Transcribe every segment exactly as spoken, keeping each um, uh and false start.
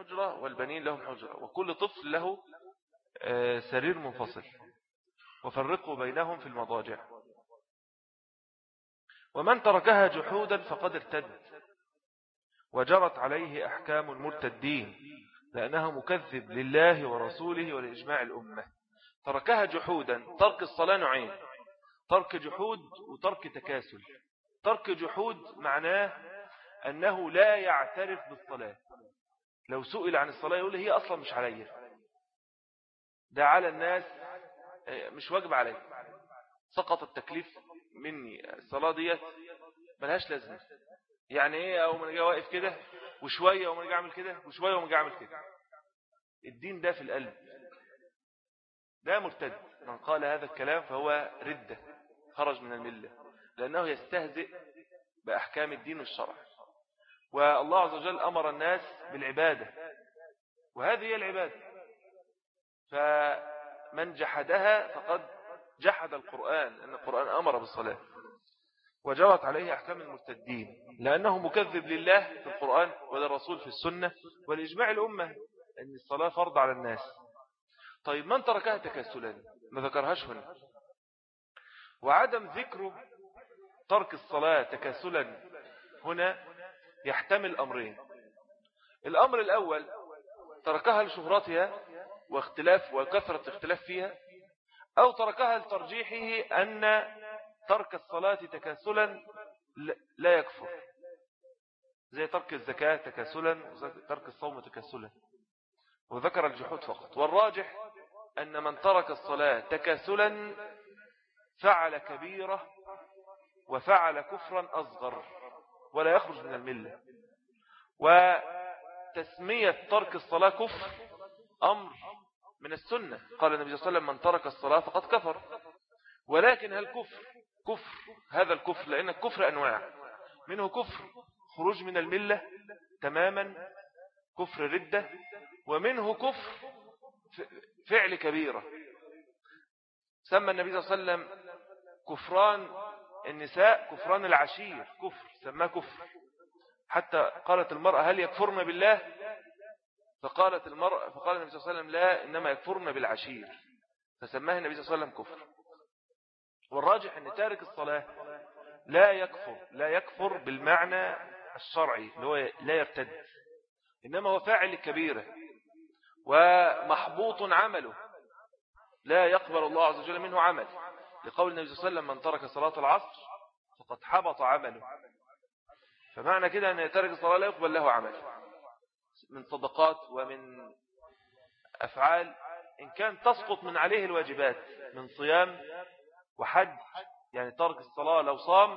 حجرة والبنين لهم حجرة، وكل طفل له سرير منفصل، وفرقوا بينهم في المضاجع. ومن تركها جحودا فقد ارتد، وجرت عليه أحكام المرتدين، لأنه مكذب لله ورسوله ولإجماع الأمة. تركها جحودا، ترك الصلاة نوعين: ترك جحود وترك تكاسل. ترك جحود معناه أنه لا يعترف بالصلاة، لو سئل عن الصلاة يقول هي أصلا مش عليا، ده على الناس، مش واجب علي، سقط التكليف مني، الصلاة ديت ملهاش لازمة. يعني ايه؟ او من جاء واقف كده وشوية ومن جاء عمل كده وشوية ومن جاء عمل كده. الدين ده في القلب، ده مرتد. من قال هذا الكلام فهو ردة، خرج من الملة، لأنه يستهزئ بأحكام الدين والشرع. والله عز وجل أمر الناس بالعبادة، وهذه هي العبادة. فمن جحدها فقد جحد القرآن، لأن القرآن أمر بالصلاة. وجرت عليه أحكام المرتدين، لأنه مكذب لله في القرآن وللرسول في السنة ولإجماع الأمة أن الصلاة فرض على الناس. طيب من تركها تكاسلا؟ ما ذكرهاش هنا. وعدم ذكر ترك الصلاة تكاسلا هنا يحتمل أمرين. الأمر الأول تركها لشهرتها واختلاف وكثرة اختلاف فيها، أو تركها لترجيحه أن ترك الصلاة تكاسلا لا يكفر، زي ترك الزكاة تكاسلا وترك الصوم تكاسلا، وذكر الجحود فقط. والراجح أن من ترك الصلاة تكاسلا فعل كبيرة وفعل كفرا أصغر ولا يخرج من الملة. وتسمية ترك الصلاة كفر أمر من السنة، قال النبي صلى الله عليه وسلم: من ترك الصلاة فقد كفر. ولكن هل كفر كفر هذا الكفر؟ لأن الكفر أنواع، منه كفر خروج من الملة تماما، كفر ردة، ومنه كفر فعل كبيرة. سمى النبي صلى الله عليه وسلم كفران النساء كفران العشير، كفر سماه كفر. حتى قالت المرأة: هل يكفرن بالله؟ فقالت المرأة فقال النبي صلى الله عليه وسلم: لا، إنما يكفرن بالعشير، فسماه النبي صلى الله عليه وسلم كفر. والراجح أن تارك الصلاة لا يكفر لا يكفر بالمعنى الشرعي اللي هو لا يرتد، إنما هو فاعل كبيرة ومحبوط عمله، لا يقبل الله عز وجل منه عمل، لقول النبي صلى الله عليه وسلم: من ترك صلاة العصر فقد حبط عمله. فمعنى كده أن تارك الصلاة لا يقبل له عمل من صدقات ومن أفعال إن كان تسقط من عليه الواجبات من صيام وحج. يعني ترك الصلاة لو صام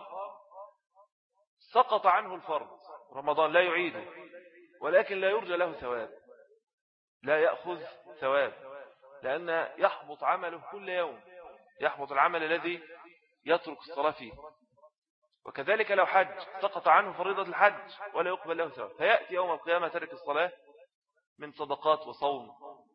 سقط عنه الفرض، رمضان لا يعيده، ولكن لا يرجى له ثواب، لا يأخذ ثواب، لأن يحبط عمله كل يوم، يحبط العمل الذي يترك الصلاة فيه. وكذلك لو حج سقط عنه فريضة الحج ولا يقبل له ثواب، فيأتي يوم القيامة ترك الصلاة من صدقات وصوم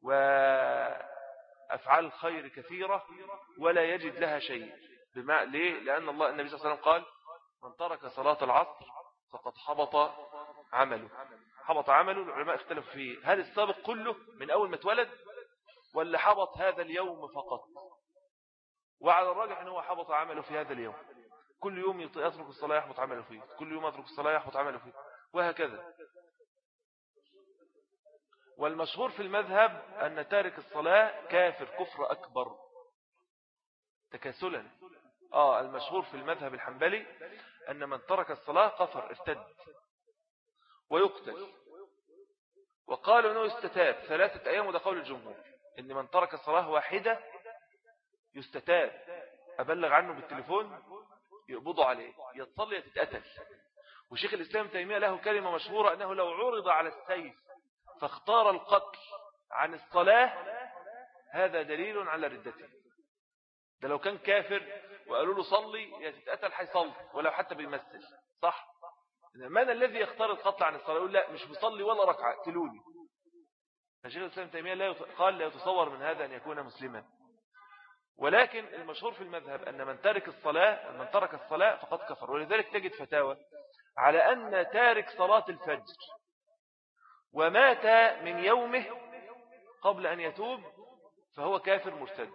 وأفعال الخير كثيرة ولا يجد لها شيء. بما ليه؟ لأن الله النبي صلى الله عليه وسلم قال: من ترك صلاة العصر فقد حبط عمله. حبط عمله، العلماء اختلفوا فيه، هل السابق كله من أول ما اتولد ولا حبط هذا اليوم فقط؟ وعلى الراجح أنه حبط عمله في هذا اليوم، كل يوم يترك الصلاة يحبط عمله فيه، كل يوم يترك الصلاة يحبط عمله فيه، وهكذا. والمشهور في المذهب أن تارك الصلاة كافر كفر أكبر تكاسلا. آه المشهور في المذهب الحنبلي أن من ترك الصلاة كفر ارتد ويقتل. وقالوا أنه يستتاب ثلاثة أيام، وده قول الجمهور، أن من ترك الصلاة واحدة يستتاب، أبلغ عنه بالتليفون يقبضوا عليه، يتصلي يتتقتل. وشيخ الإسلام تيمية له كلمة مشهورة أنه لو عرض على السيف فاختار القتل عن الصلاة هذا دليل على ردته. ده لو كان كافر وقالوا له صلي يتتقتل حيصلي ولو حتى بيمثل، صح؟ من الذي يختار القتل عن الصلاة؟ يقول لا، مش مصلي ولا ركعة اقتلوني. فشيخ الإسلام تيمية لا قال لا يتصور من هذا أن يكون مسلما. ولكن المشهور في المذهب أن من ترك الصلاة من ترك الصلاة فقد كفر. ولذلك تجد فتاوى على أن تارك صلاة الفجر ومات من يومه قبل أن يتوب فهو كافر مرتد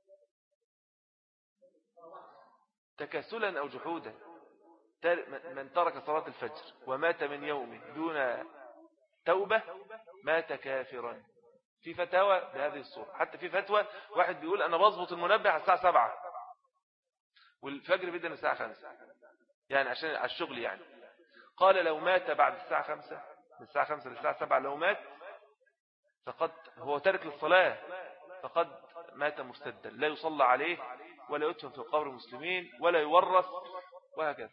تكاسلا أو جحودا. من ترك صلاة الفجر ومات من يومه دون توبة مات كافرا. في فتاوى بهذه الصورة، حتى في فتوى واحد بيقول أنا بظبط المنبه على الساعة سبعة والفجر بدأ من الساعة خمسة، يعني عشان على الشغل يعني. قال لو مات بعد الساعة خمسة، من الساعة خمسة للساعة سبعة، لو مات فقد هو ترك للصلاة فقد مات مرتدا، لا يصلى عليه ولا يدفن في قبر المسلمين ولا يورث وهكذا.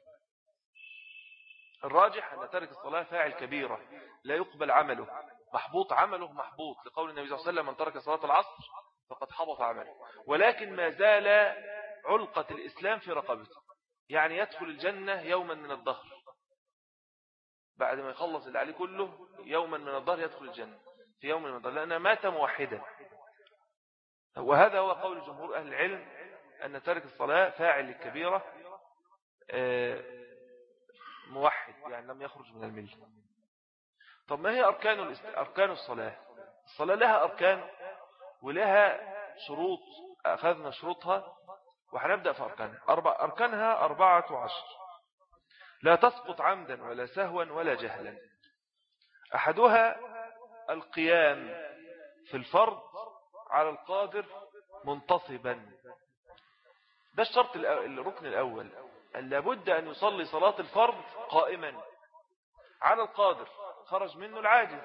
الراجح أن ترك الصلاة فاعل كبيرة لا يقبل عمله، محبوط عمله محبوط، لقول النبي صلى الله عليه وسلم من ترك صلاة العصر فقد حبط عمله. ولكن ما زال علقة الإسلام في رقبته، يعني يدخل الجنة يوما من الدهر، بعد ما يخلص اللي عليه كله يوما من الدهر يدخل الجنة في يوم من الدهر، لأنه مات موحدا. وهذا هو قول جمهور أهل العلم، أن ترك الصلاة فاعل للكبيرة موحد، يعني لم يخرج من الملة. طب ما هي أركان, الاست... أركان الصلاة؟ الصلاة لها أركان ولها شروط، أخذنا شروطها وحنبدأ في أركانها. أربع... أركانها أربعة عشر، لا تسقط عمدا ولا سهوا ولا جهلا. أحدها القيام في الفرض على القادر منتصبا، ده الشرط الركن الأول، أن لابد أن يصلي صلاة الفرض قائما على القادر، خرج منه العاجز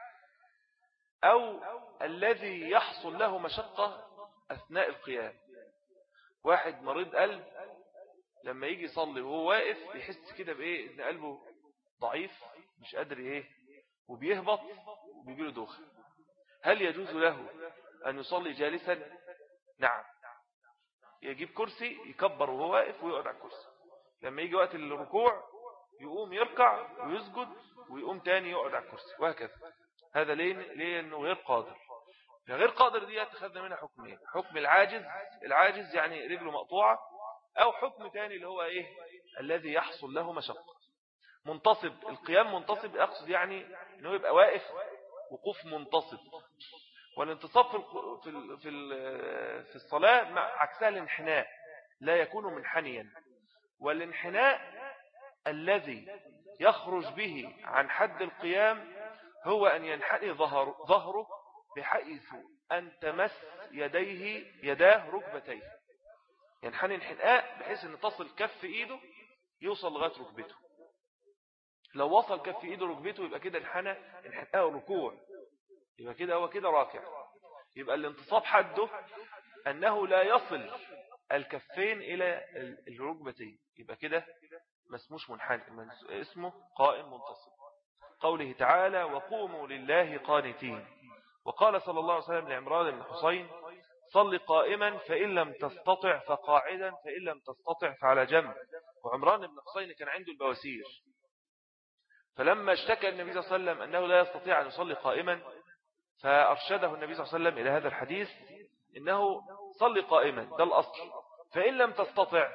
أو الذي يحصل له مشقة أثناء القيام. واحد مريض قلب لما يجي يصلي وهو واقف يحس كده بإيه، إن قلبه ضعيف مش قادر إيه وبيهبط وبيجيله دوخة، هل يجوز له أن يصلي جالسا؟ نعم، يجيب كرسي يكبر وهو واقف ويقعد على الكرسي، لما يجي وقت الركوع يقوم يركع ويسجد ويقوم تاني يقعد على الكرسي وهكذا. هذا ليه؟ ليه انه غير قادر. غير قادر دي اتخذنا منها حكمين، حكم العاجز، العاجز يعني رجله مقطوعة، او حكم تاني اللي هو ايه، الذي يحصل له مشقة. منتصب، القيام منتصب اقصد يعني انه يبقى واقف وقوف منتصب، والانتصاب في في في في الصلاة مع عكسها الانحناء، لا يكون منحنيا. والانحناء الذي يخرج به عن حد القيام هو أن ينحني ظهر ظهره بحيث أن تمس يديه يداه ركبتيه، ينحني انحناء بحيث أن تصل كف إيده يوصل لغاية ركبته. لو وصل كف إيده ركبته يبقى كده انحنى انحناء ركوع، يبقى كده هو كده راكع. يبقى الانتصاب حده أنه لا يصل الكفين إلى الركبتين، يبقى كده ما اسموش منحني، اسمه قائم منتصب. قوله تعالى وقوموا لله قانتين. وقال صلى الله عليه وسلم لعمران بن حسين صل قائما فإن لم تستطع فقاعدا فإن لم تستطع فعلى جنب. وعمران بن حسين كان عنده البواسير، فلما اشتكى النبي صلى الله عليه وسلم أنه لا يستطيع أن يصلي قائما فأرشده النبي صلى الله عليه وسلم إلى هذا الحديث، إنه صل قائما ده الأصل، فإن لم تستطع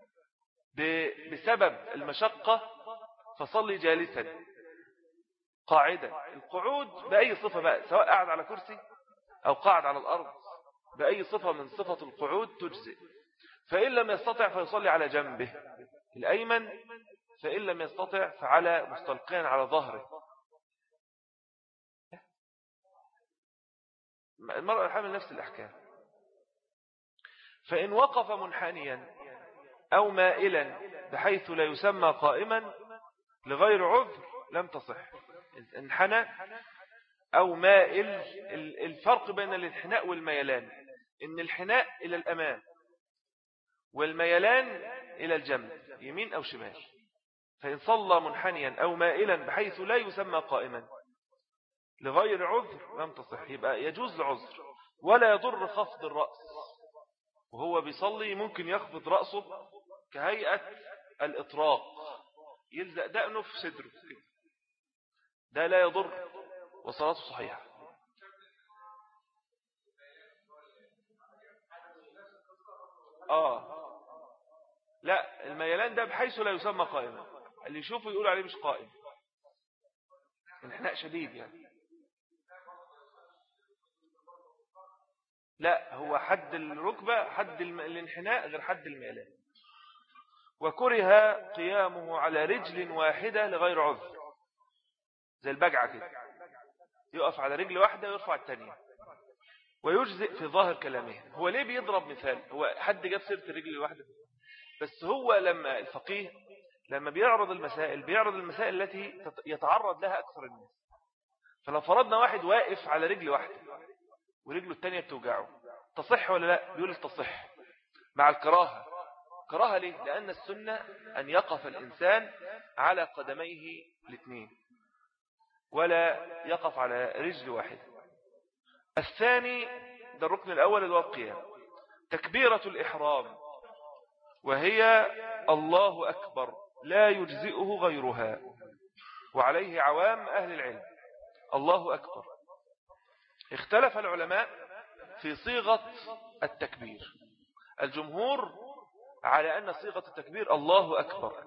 بسبب المشقة فصلي جالسا قاعدا. القعود بأي صفة بقى، سواء قاعد على كرسي أو قاعد على الأرض، بأي صفة من صفة القعود تجزئ. فإن لم يستطع فيصلي على جنبه الأيمن، فإن لم يستطع فعلى مستلقيا على ظهره. المرأة الحامل نفس الأحكام. فإن وقف منحنيا أو مائلا بحيث لا يسمى قائما لغير عذر لم تصح. انحنى أو مائل، الفرق بين الانحناء والميلان إن الحناء إلى الأمام والميلان إلى الجنب يمين أو شمال. فإن صلى منحنيا أو مائلا بحيث لا يسمى قائما لغير عذر لم تصح. يبقى يجوز العذر ولا يضر خفض الرأس، وهو بيصلي ممكن يخفض رأسه كهيئة الإطراق، يلزق دقنه في صدره، ده لا يضر وصلاته صحيحة. آه لا، الميلان ده بحيث لا يسمى قائما، اللي يشوفه يقول عليه مش قائم، انحناء شديد يعني. لا، هو حد الركبة حد الانحناء غير حد الميلان. وكره قيامه على رجل واحدة لغير عذر، زي البجعة كده، يقف على رجل واحدة ويرفع الثانية. ويجزئ في ظاهر كلامه. هو ليه بيضرب مثال؟ هو حد جاب سيرة الرجل الواحدة؟ بس هو لما الفقيه لما بيعرض المسائل بيعرض المسائل التي يتعرض لها أكثر الناس. فلو فرضنا واحد واقف على رجل واحدة ورجله الثانية بتوجعه، تصح ولا لا؟ بيقول تصح مع الكراهة. كراهة ليه؟ لأن السنة أن يقف الإنسان على قدميه الاثنين ولا يقف على رجل واحدة. الثاني، ده الركن الأول اللي هو القيام، تكبيرة الإحرام، وهي الله أكبر لا يجزئه غيرها، وعليه عوام أهل العلم. الله أكبر. اختلف العلماء في صيغة التكبير. الجمهور على أن صيغة التكبير الله أكبر.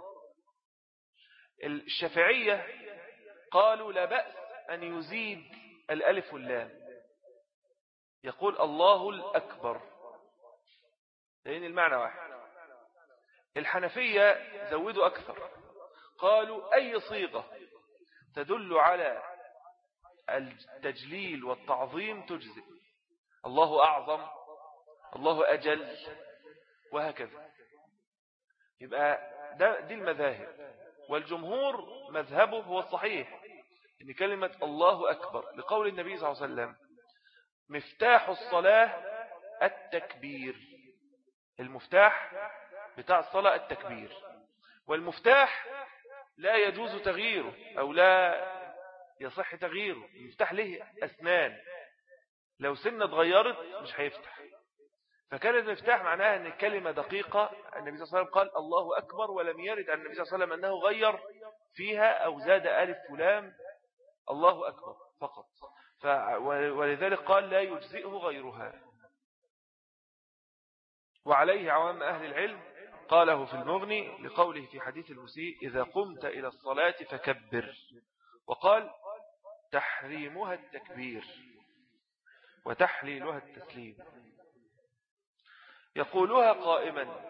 الشافعية قالوا لا بأس أن يزيد الألف واللام، يقول الله الأكبر، لأن المعنى واحد. الحنفية زودوا أكثر، قالوا أي صيغة تدل على التجليل والتعظيم تجزئ، الله أعظم، الله أجل، وهكذا. يبقى ده دي المذاهب. والجمهور مذهبه هو الصحيح، إن كلمة الله أكبر لقول النبي صلى الله عليه وسلم مفتاح الصلاة التكبير. المفتاح بتاع الصلاة التكبير، والمفتاح لا يجوز تغييره أو لا يصح تغييره. المفتاح له أسنان، لو سنة اتغيرت مش هيفتح. فكان المفتاح معناها أن الكلمة دقيقة. النبي صلى الله عليه وسلم قال الله أكبر، ولم يرد عن النبي صلى الله عليه وسلم أنه غير فيها أو زاد ألف ولام، الله أكبر فقط. ولذلك قال لا يجزئه غيرها. وعليه عوام أهل العلم، قاله في المغني لقوله في حديث المسيء إذا قمت إلى الصلاة فكبر، وقال تحريمها التكبير وتحليلها التسليم. يقولها قائما،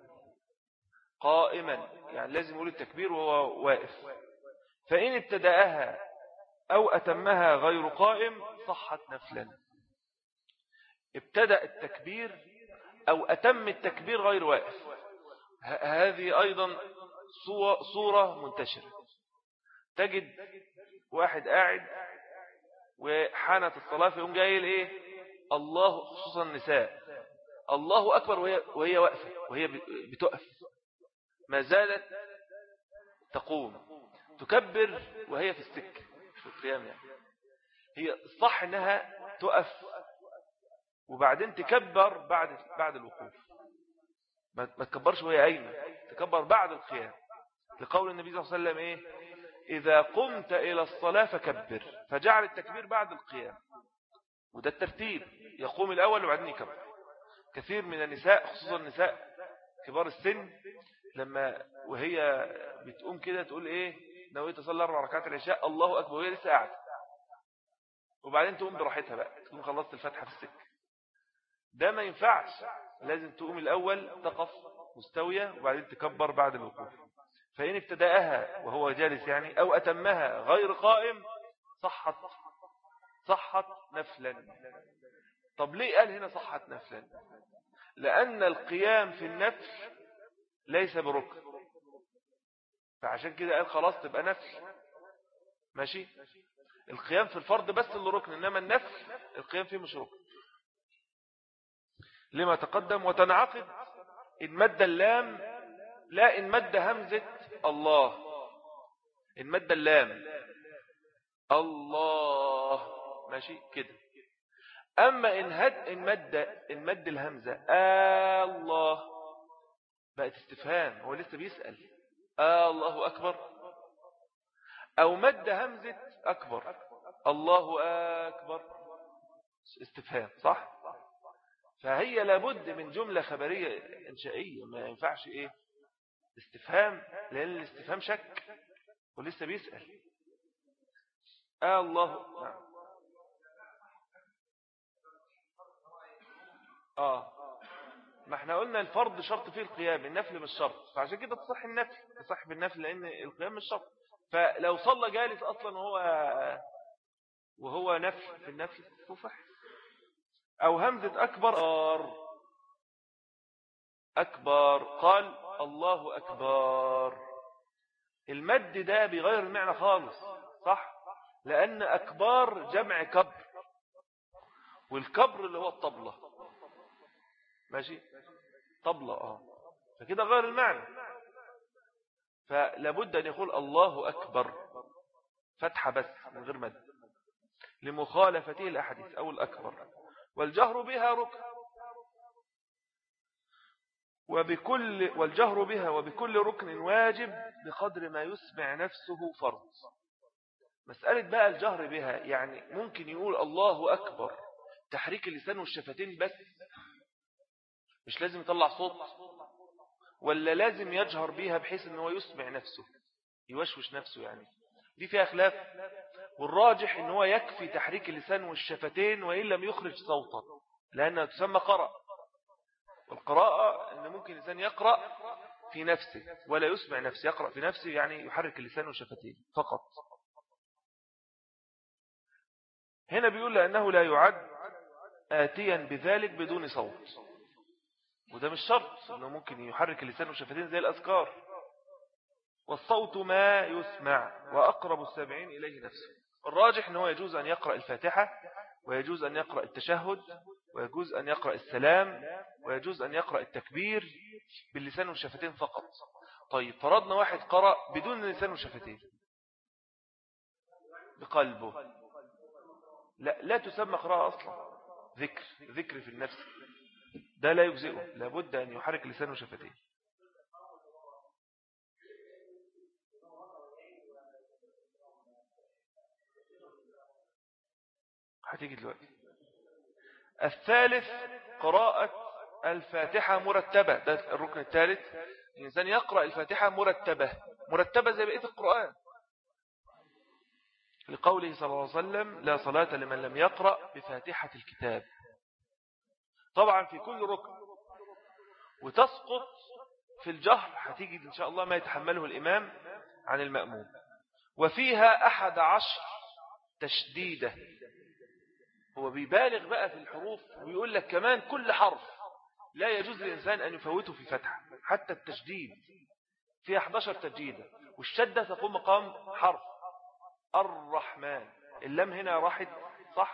قائما يعني لازم يقول التكبير وهو واقف. فإن ابتدأها أو أتمها غير قائم صحت نفلا. ابتدأ التكبير أو أتم التكبير غير واقف، هذه أيضا صورة منتشرة. تجد واحد قاعد وحانت الصلاة فيقوم جاي ايه الله، خصوصا النساء، الله أكبر وهي, وهي واقفة وهي بتقف، ما زالت تقوم، تكبر وهي في السكة في القيام. يعني هي الصح انها تقف وبعدين تكبر بعد بعد الوقوف، ما تكبرش وهي قايمة، تكبر بعد القيام، لقول النبي صلى الله عليه وسلم ايه إذا قمت إلى الصلاة فكبر، فجعل التكبير بعد القيام. وده الترتيب، يقوم الأول وبعدين يكبر. كثير من النساء خصوصا النساء كبار السن لما وهي بتقوم كده تقول ايه نويت تصلي اربع ركعات العشاء الله اكبر وهي لسه قاعده، وبعدين تقوم براحتها بقى تكون خلصت الفاتحه في السكه. ده ما ينفعش، لازم تقوم الاول تقف مستويه وبعدين تكبر بعد الوقوف. فإن ابتدأها وهو جالس يعني أو أتمها غير قائم صحت صحت نفلا. طب ليه قال هنا صحت نفلا؟ لأن القيام في النفل ليس بركن، فعشان كده قال خلاص تبقى نفل. ماشي، القيام في الفرض بس اللي ركن، إنما النفل القيام فيه مش ركن لما تقدم. وتنعقد إن مد اللام لا إن مد همزة الله، إن مد اللام الله ماشي كده. أما إن هد إن مد إن مد الهمزة آه الله بقت استفهام، هو لسه بيسأل آه الله أكبر، أو مد همزة أكبر الله أكبر استفهام، صح؟ فهي لابد من جملة خبرية إنشائية، ما ينفعش إيه استفهام، لأن الاستفهام شك ولسه بيسأل آه الله. نعم. آه ما احنا قلنا الفرض شرط فيه القيام، النفل مش شرط، فعشان كده تصح النفل، تصح بالنفل لأن القيام مش شرط. فلو صلى جالس أصلا وهو وهو نفل في النفل تصح. أو همزة أكبر أكبر قال الله أكبر، المد ده بغير المعنى خالص، صح؟ لأن أكبر جمع كبر، والكبر اللي هو الطبلة، ماشي؟ طبلة آه فكده غير المعنى، فلابد أن يقول الله أكبر فتحة بس من غير مد لمخالفته الأحاديث أو الأكبر. والجهر بها ركن، وبكل والجهر بها وبكل ركن واجب بقدر ما يسمع نفسه فرض. مسألة بقى الجهر بها يعني ممكن يقول الله أكبر تحريك اللسان والشفتين بس، مش لازم يطلع صوت، ولا لازم يجهر بها بحيث أنه يسمع نفسه يوشوش نفسه؟ يعني دي فيها خلاف، والراجح أنه يكفي تحريك اللسان والشفتين وإن لم يخرج صوتا، لأنها تسمى قرأ، والقراءة أن ممكن الإنسان يقرأ في نفسه ولا يسمع نفسه، يقرأ في نفسه يعني يحرك اللسان والشفتين فقط. هنا بيقول لأنه لا يعد آتيا بذلك بدون صوت، وده مش شرط، أنه ممكن يحرك اللسان والشفتين زي الأذكار. والصوت ما يسمع وأقرب السابعين إليه نفسه. الراجح أنه يجوز أن يقرأ الفاتحة، ويجوز أن يقرأ التشهد، ويجوز أن يقرأ السلام، ويجوز أن يقرأ التكبير باللسان والشفتين فقط. طيب فرضنا واحد قرأ بدون اللسان والشفتين بقلبه، لا, لا تسمى قراءة أصلا، ذكر ذكر في النفس، ده لا يجزئه، لابد أن يحرك لسان وشفتين. هتيجي دلوقتي. الثالث قراءة الفاتحة مرتبة، ده الركن الثالث، الإنسان يقرأ الفاتحة مرتبة، مرتبة زي بقية القرآن، لقوله صلى الله عليه وسلم لا صلاة لمن لم يقرأ بفاتحة الكتاب. طبعا في كل ركن، وتسقط في الجهر، هتيجي إن شاء الله ما يتحمله الإمام عن المأموم. وفيها أحد عشر تشديدة، هو بيبالغ بقى في الحروف ويقول لك كمان كل حرف لا يجوز للإنسان أن يفوته في فتحة، حتى التشديد فيها أحد عشر تشديدة، والشدة تقوم مقام حرف. الرحمن، اللام هنا راحت، صح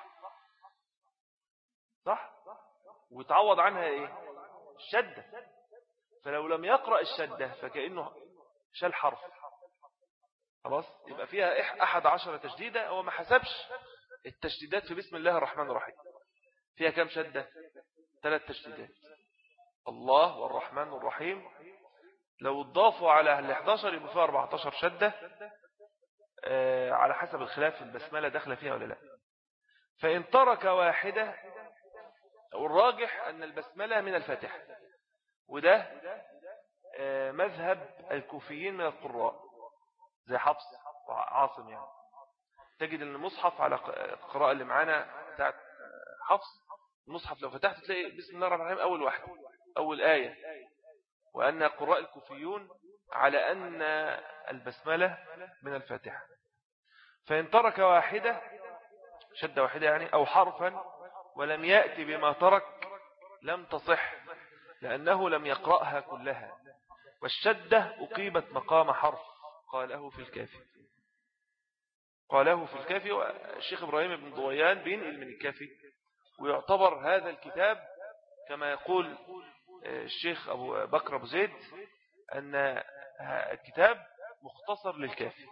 صح وتعوض عنها ايه؟ الشدة، فلو لم يقرأ الشدة فكأنه شال حرف، خلاص يبقى فيها أحد عشر تشديدة. هو ما حسبش التشديدات في بسم الله الرحمن الرحيم، فيها كم شدة؟ ثلاث تشديدات، الله والرحمن الرحيم، لو اضافوا على ال إحدى عشر يبقى فيها أربعة عشر شدة، آه على حسب الخلاف البسملة داخله فيها ولا لا. فإن ترك واحدة، والراجح أن البسملة من الفاتحة، وده آه مذهب الكوفيين من القراء زي حفص وعاصم. يعني تجد أن المصحف على القراءة اللي معانا بتاعت حفص، المصحف لو فتحت تلاقي بسم الله الرحمن الرحيم أول واحدة، أول آية. وأن قراء الكوفيون على أن البسملة من الفاتحة. فإن ترك واحدة، شد واحدة يعني، أو حرفا ولم يأتي بما ترك لم تصح، لأنه لم يقرأها كلها، والشدة أقيمت مقام حرف، قاله في الكافي قاله في الكافي والشيخ إبراهيم بن ضويان بينقل من الكافي، ويعتبر هذا الكتاب كما يقول الشيخ أبو بكر أبو زيد أن الكتاب مختصر للكافي.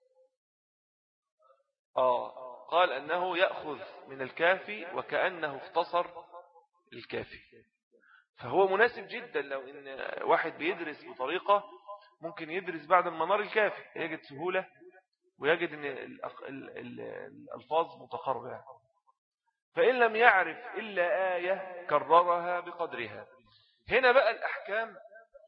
آه قال أنه يأخذ من الكافي وكأنه اختصر الكافي، فهو مناسب جدا. لو إن واحد بيدرس بطريقة ممكن يدرس بعد المنار الكافي يجد سهولة، ويجد أن الألفاظ متقاربة. فإن لم يعرف إلا آية كررها بقدرها. هنا بقى الأحكام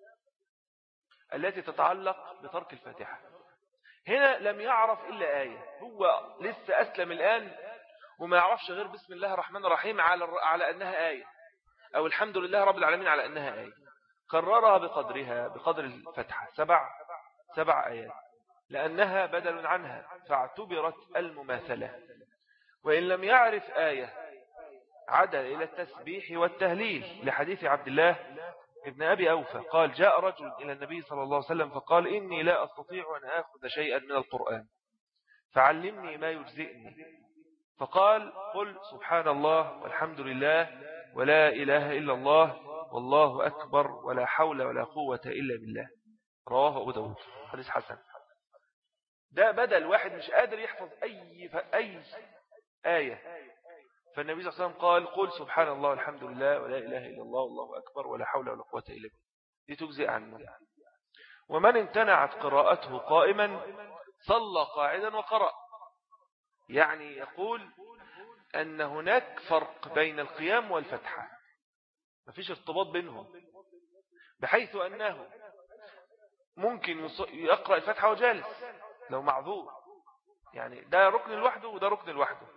التي تتعلق بترك الفاتحة. هنا لم يعرف إلا آية، هو لسه أسلم الآن وما يعرفش غير بسم الله الرحمن الرحيم على على أنها آية، أو الحمد لله رب العالمين على أنها آية، كررها بقدرها بقدر الفتحة سبع سبع آيات لأنها بدل عنها فاعتبرت المماثلة. وإن لم يعرف آية عدل إلى التسبيح والتهليل لحديث عبد الله ابن أبي أوفى قال جاء رجل إلى النبي صلى الله عليه وسلم فقال إني لا أستطيع أن أخذ شيئا من القرآن فعلمني ما يجزئني، فقال قل سبحان الله والحمد لله ولا إله إلا الله والله أكبر ولا حول ولا قوة إلا بالله، رواه أبو داود، حديث حسن. ده بدل واحد مش قادر يحفظ أي أي آية، فالنبي صلى الله عليه وسلم قال قل سبحان الله والحمد لله ولا إله إلا الله والله أكبر ولا حول ولا قوة إلا بالله، دي تجزئ عنه. ومن امتنعت قراءته قائما صلى قاعدا وقرأ، يعني يقول أن هناك فرق بين القيام والفتحة، مفيش ارتباط بينهم، بحيث أنه ممكن يقرأ الفتحة وجالس لو معذور، يعني ده ركن لوحده وده ركن لوحده.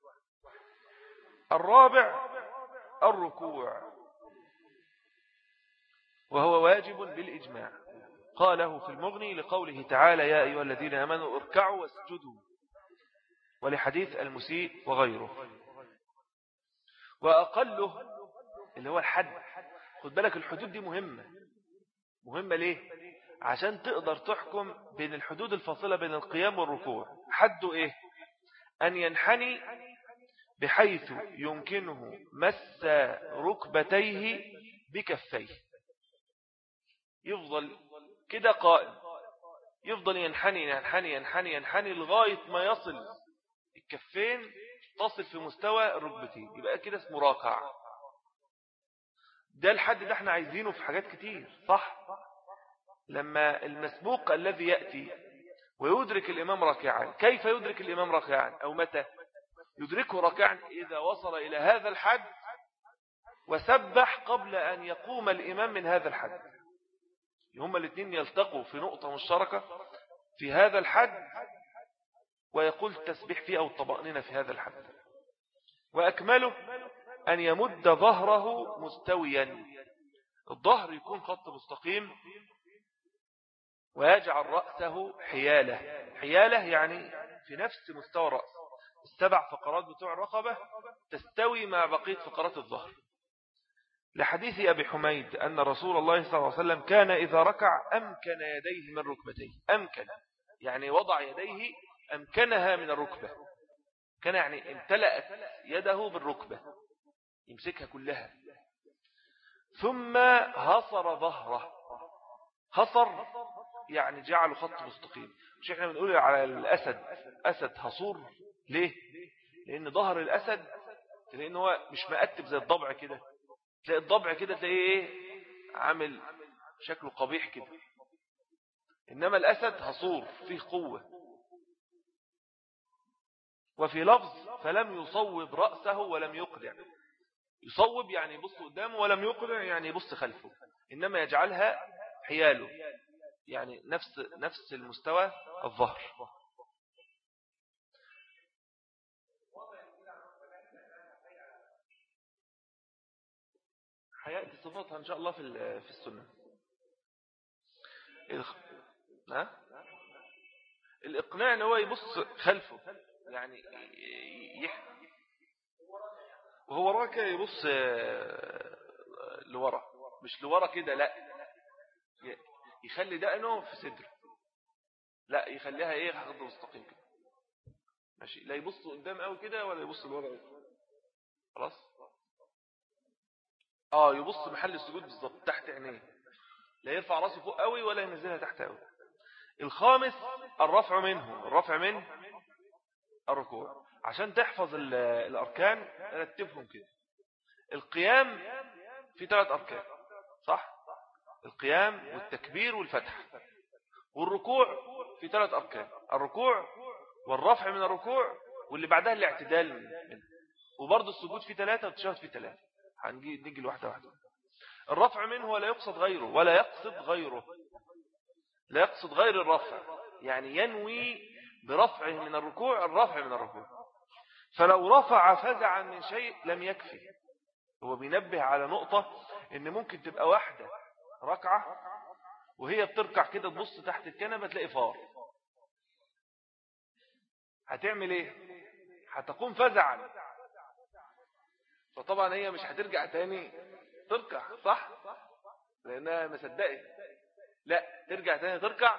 الرابع الركوع، وهو واجب بالإجماع، قاله في المغني لقوله تعالى يا أيها الذين آمنوا اركعوا واسجدوا، ولحديث المسيء وغيره. وأقله اللي هو الحد، خد بالك الحدود دي مهمة. مهمة ليه؟ عشان تقدر تحكم بين الحدود الفاصلة بين القيام والركوع. حده إيه؟ أن ينحني بحيث يمكنه مس ركبتيه بكفيه، يفضل كده قائم، يفضل ينحني ينحني ينحني ينحني لغاية ما يصل الكفين تصل في مستوى الركبتين، يبقى كده اسمه راكع. ده الحد ده احنا عايزينه في حاجات كتير، صح؟ لما المسبوق الذي يأتي ويدرك الإمام راكعا، كيف يدرك الإمام راكعا أو متى يدركه راكعا؟ إذا وصل إلى هذا الحد وسبح قبل أن يقوم الإمام من هذا الحد، هما الاثنين يلتقوا في نقطة مشتركة في هذا الحد ويقول تسبيح فيه أو الطمأنينة في هذا الحد. وأكمله أن يمد ظهره مستويا، الظهر يكون خط مستقيم، ويجعل رأسه حيالة، حيالة يعني في نفس مستوى الرأس، السبع فقرات بتوع الرقبة تستوي مع بقية فقرات الظهر، لحديث أبي حميد أن رسول الله صلى الله عليه وسلم كان إذا ركع أمكن يديه من ركبتيه، أمكن يعني وضع يديه أمكنها من الركبة، كان يعني امتلأت يده بالركبة يمسكها كلها، ثم هصر ظهره، هصر يعني جعله خط مستقيم. مش احنا بنقول على الأسد أسد هصور ليه؟ لأن ظهر الأسد لأن هو مش مقتب زي الضبع كده، تلاقي الضبع كده تلاقيه ايه عامل شكله قبيح كده، إنما الأسد هصور فيه قوة. وفي لفظ فلم يصوب رأسه ولم يقلع، يصوب يعني يبص قدامه ولم يقلع يعني يبص خلفه، إنما يجعلها حياله يعني نفس نفس المستوى الظهر. حياتي صفاتها إن شاء الله في في السنة. ها؟ الإقناع إن هو يبص خلفه، يعني يح... وهو راكع يبص لورا، مش لورا كده، لا يخلي دقنه في صدره، لا يخليها ايه خط مستقيم كده ماشي، لا يبص قدام قوي كده ولا يبص لورا، خلاص. اه يبص محل السجود بالظبط تحت عينيه، لا يرفع راسه فوق قوي ولا ينزلها تحت قوي. الخامس الرفع منه، الرفع من الركوع، عشان تحفظ الاركان رتبهم كده. القيام في ثلاث اركان، صح؟ القيام والتكبير والفتح. والركوع في ثلاث اركان، الركوع والرفع من الركوع واللي بعدها الاعتدال منه. وبرضه السجود في ثلاثة والتشهد في ثلاثة، هنجي نيجي لواحدة واحدة. الرفع منه ولا يقصد غيره، ولا يقصد غيره، لا يقصد غير الرفع، يعني ينوي برفعه من الركوع الرفع من الركوع. فلو رفع فزعا من شيء لم يكفي، هو بينبه على نقطة ان ممكن تبقى واحدة ركعة وهي بتركع كده تبص تحت الكنبة تلاقي فار. هتعمل ايه؟ هتقوم فزعا، فطبعا هي مش هترجع تاني تركع، صح؟ لانها مصدقت. لا، ترجع تاني تركع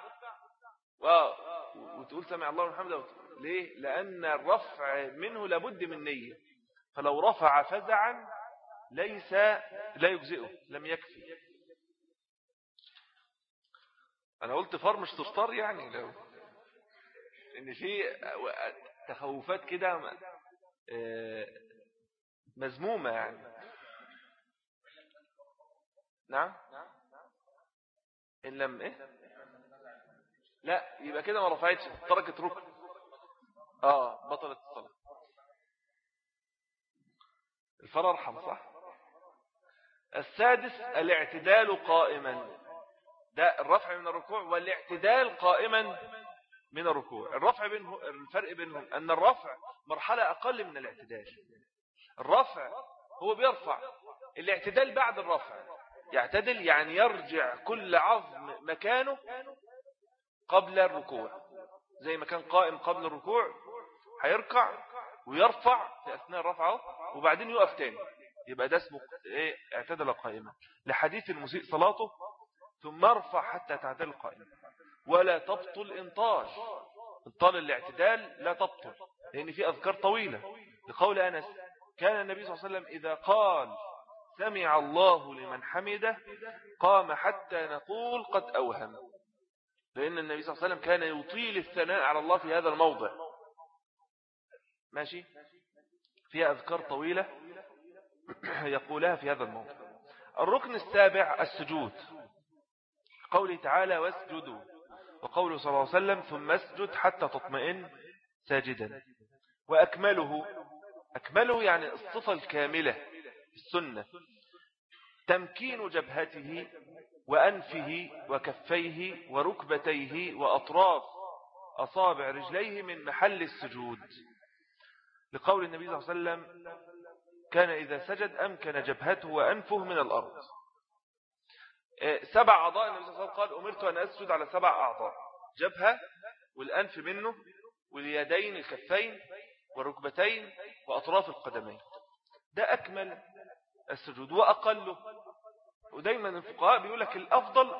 وتقول سمع الله لمن حمده. ليه؟ لان الرفع منه لابد من نية، فلو رفع فزعا ليس لا يجزئه، لم يكفي. انا قلت فار مش تفطر، يعني لو ان في تخوفات كده مذمومة يعني. نعم. إن لم إيه؟ لا، يبقى كده ما رفعتش، تركت ركن. آه بطلت الصلاة. الفار أرحم، صح؟ السادس الاعتدال قائما. ده الرفع من الركوع والاعتدال قائما من الركوع. الرفع بينه، الفرق بينهم أن الرفع مرحلة أقل من الاعتدال. الرفع هو بيرفع، الاعتدال بعد الرفع. يعتدل يعني يرجع كل عظم مكانه قبل الركوع، زي ما كان قائم قبل الركوع هيركع ويرفع في أثناء رفعه وبعدين يقف تاني، يبقى ده اسمه ايه؟ اعتدل قائما، لحديث المسيء صلاته ثم ارفع حتى تعتدل قائما. ولا تبطل انطال، انطال الاعتدال لا تبطل، لأن في أذكار طويلة، لقول أنس كان النبي صلى الله عليه وسلم إذا قال سمع الله لمن حمده قام حتى نقول قد أوهم، لأن النبي صلى الله عليه وسلم كان يطيل الثناء على الله في هذا الموضع. ماشي، فيها أذكار طويلة يقولها في هذا الموضع. الركن السابع السجود، قوله تعالى واسجدوا، وقوله صلى الله عليه وسلم ثم اسجد حتى تطمئن ساجدا. وأكمله، أكمله يعني الصفة الكاملة السنة، تمكين جبهته وأنفه وكفيه وركبتيه وأطراف أصابع رجليه من محل السجود، لقول النبي صلى الله عليه وسلم كان إذا سجد أمكن جبهته وأنفه من الأرض. سبع أعضاء النبي صلى الله عليه وسلم قال أمرت أن أسجد على سبع أعضاء: جبهة والأنف منه واليدين الكفين والركبتين وأطراف القدمين. ده أكمل السجود وأقله. ودايما الفقهاء بيقول لك الأفضل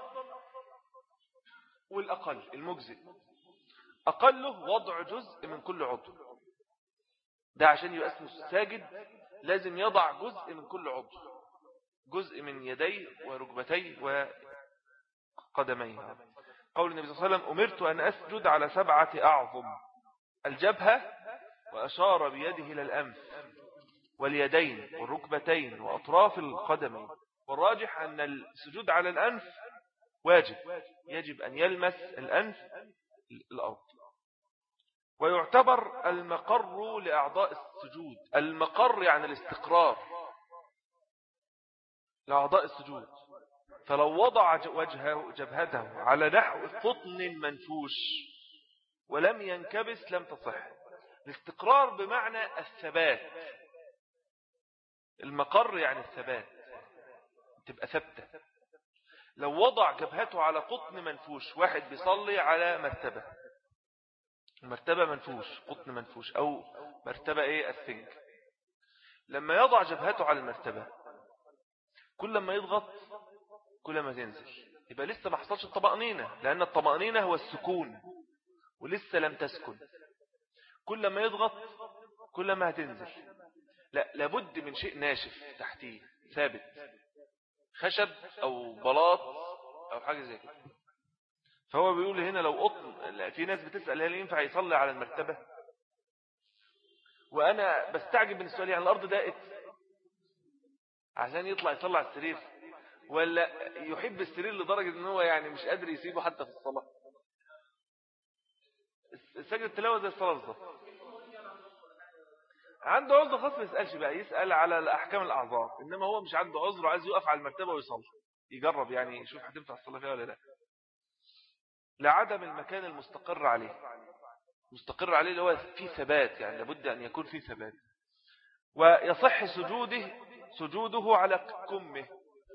والأقل المجزئ. أقله وضع جزء من كل عضو، ده عشان يبقى اسمه الساجد لازم يضع جزء من كل عضو، جزء من يديه وركبتيه وقدميه. قول النبي صلى الله عليه وسلم أمرت أن أسجد على سبعة أعظم: الجبهة، وأشار بيده إلى الأنف واليدين والركبتين وأطراف القدمين. والراجح أن السجود على الأنف واجب، يجب أن يلمس الأنف الأرض. ويعتبر المقر لأعضاء السجود، المقر يعني الاستقرار لأعضاء السجود. فلو وضع وجهه جبهته على نحو قطن منفوش ولم ينكبس لم تصح. الاستقرار بمعنى الثبات، المقر يعني الثبات، تبقى ثابتة. لو وضع جبهته على قطن منفوش، واحد بيصلي على مرتبة، المرتبة منفوش، قطن منفوش أو مرتبة إيه السنج، لما يضع جبهته على المرتبة كل ما يضغط كل ما تنزل، يبقى لسه ما حصلش الطمأنينة، لأن الطمأنينة هو السكون ولسه لم تسكن. كل ما يضغط كل ما هتنزل. لا، لابد من شيء ناشف تحتيه ثابت، خشب أو بلاط أو حاجة زي كده. فهو بيقول هنا لو قطن، في ناس بتسأل هل ينفع يصلي على المرتبة، وأنا بستعجب من السؤال، يعني الأرض دائت عشان يطلع يصلي على السرير، ولا يحب السرير لدرجة ان هو يعني مش قادر يسيبه حتى في الصلاة؟ سجد التلاوة زي الصلاة بالظبط. عنده عذر خاص ما يسألش بقى، يسأل على الأحكام الأعذار، إنما هو مش عنده عذر وعايز يقف على المرتبة ويصلي، يجرب يعني يشوف هتنفع الصلاة فيها ولا لا. لعدم المكان المستقر عليه، مستقر عليه اللي هو فيه ثبات، يعني لابد أن يكون فيه ثبات. ويصح سجوده سجوده على كمه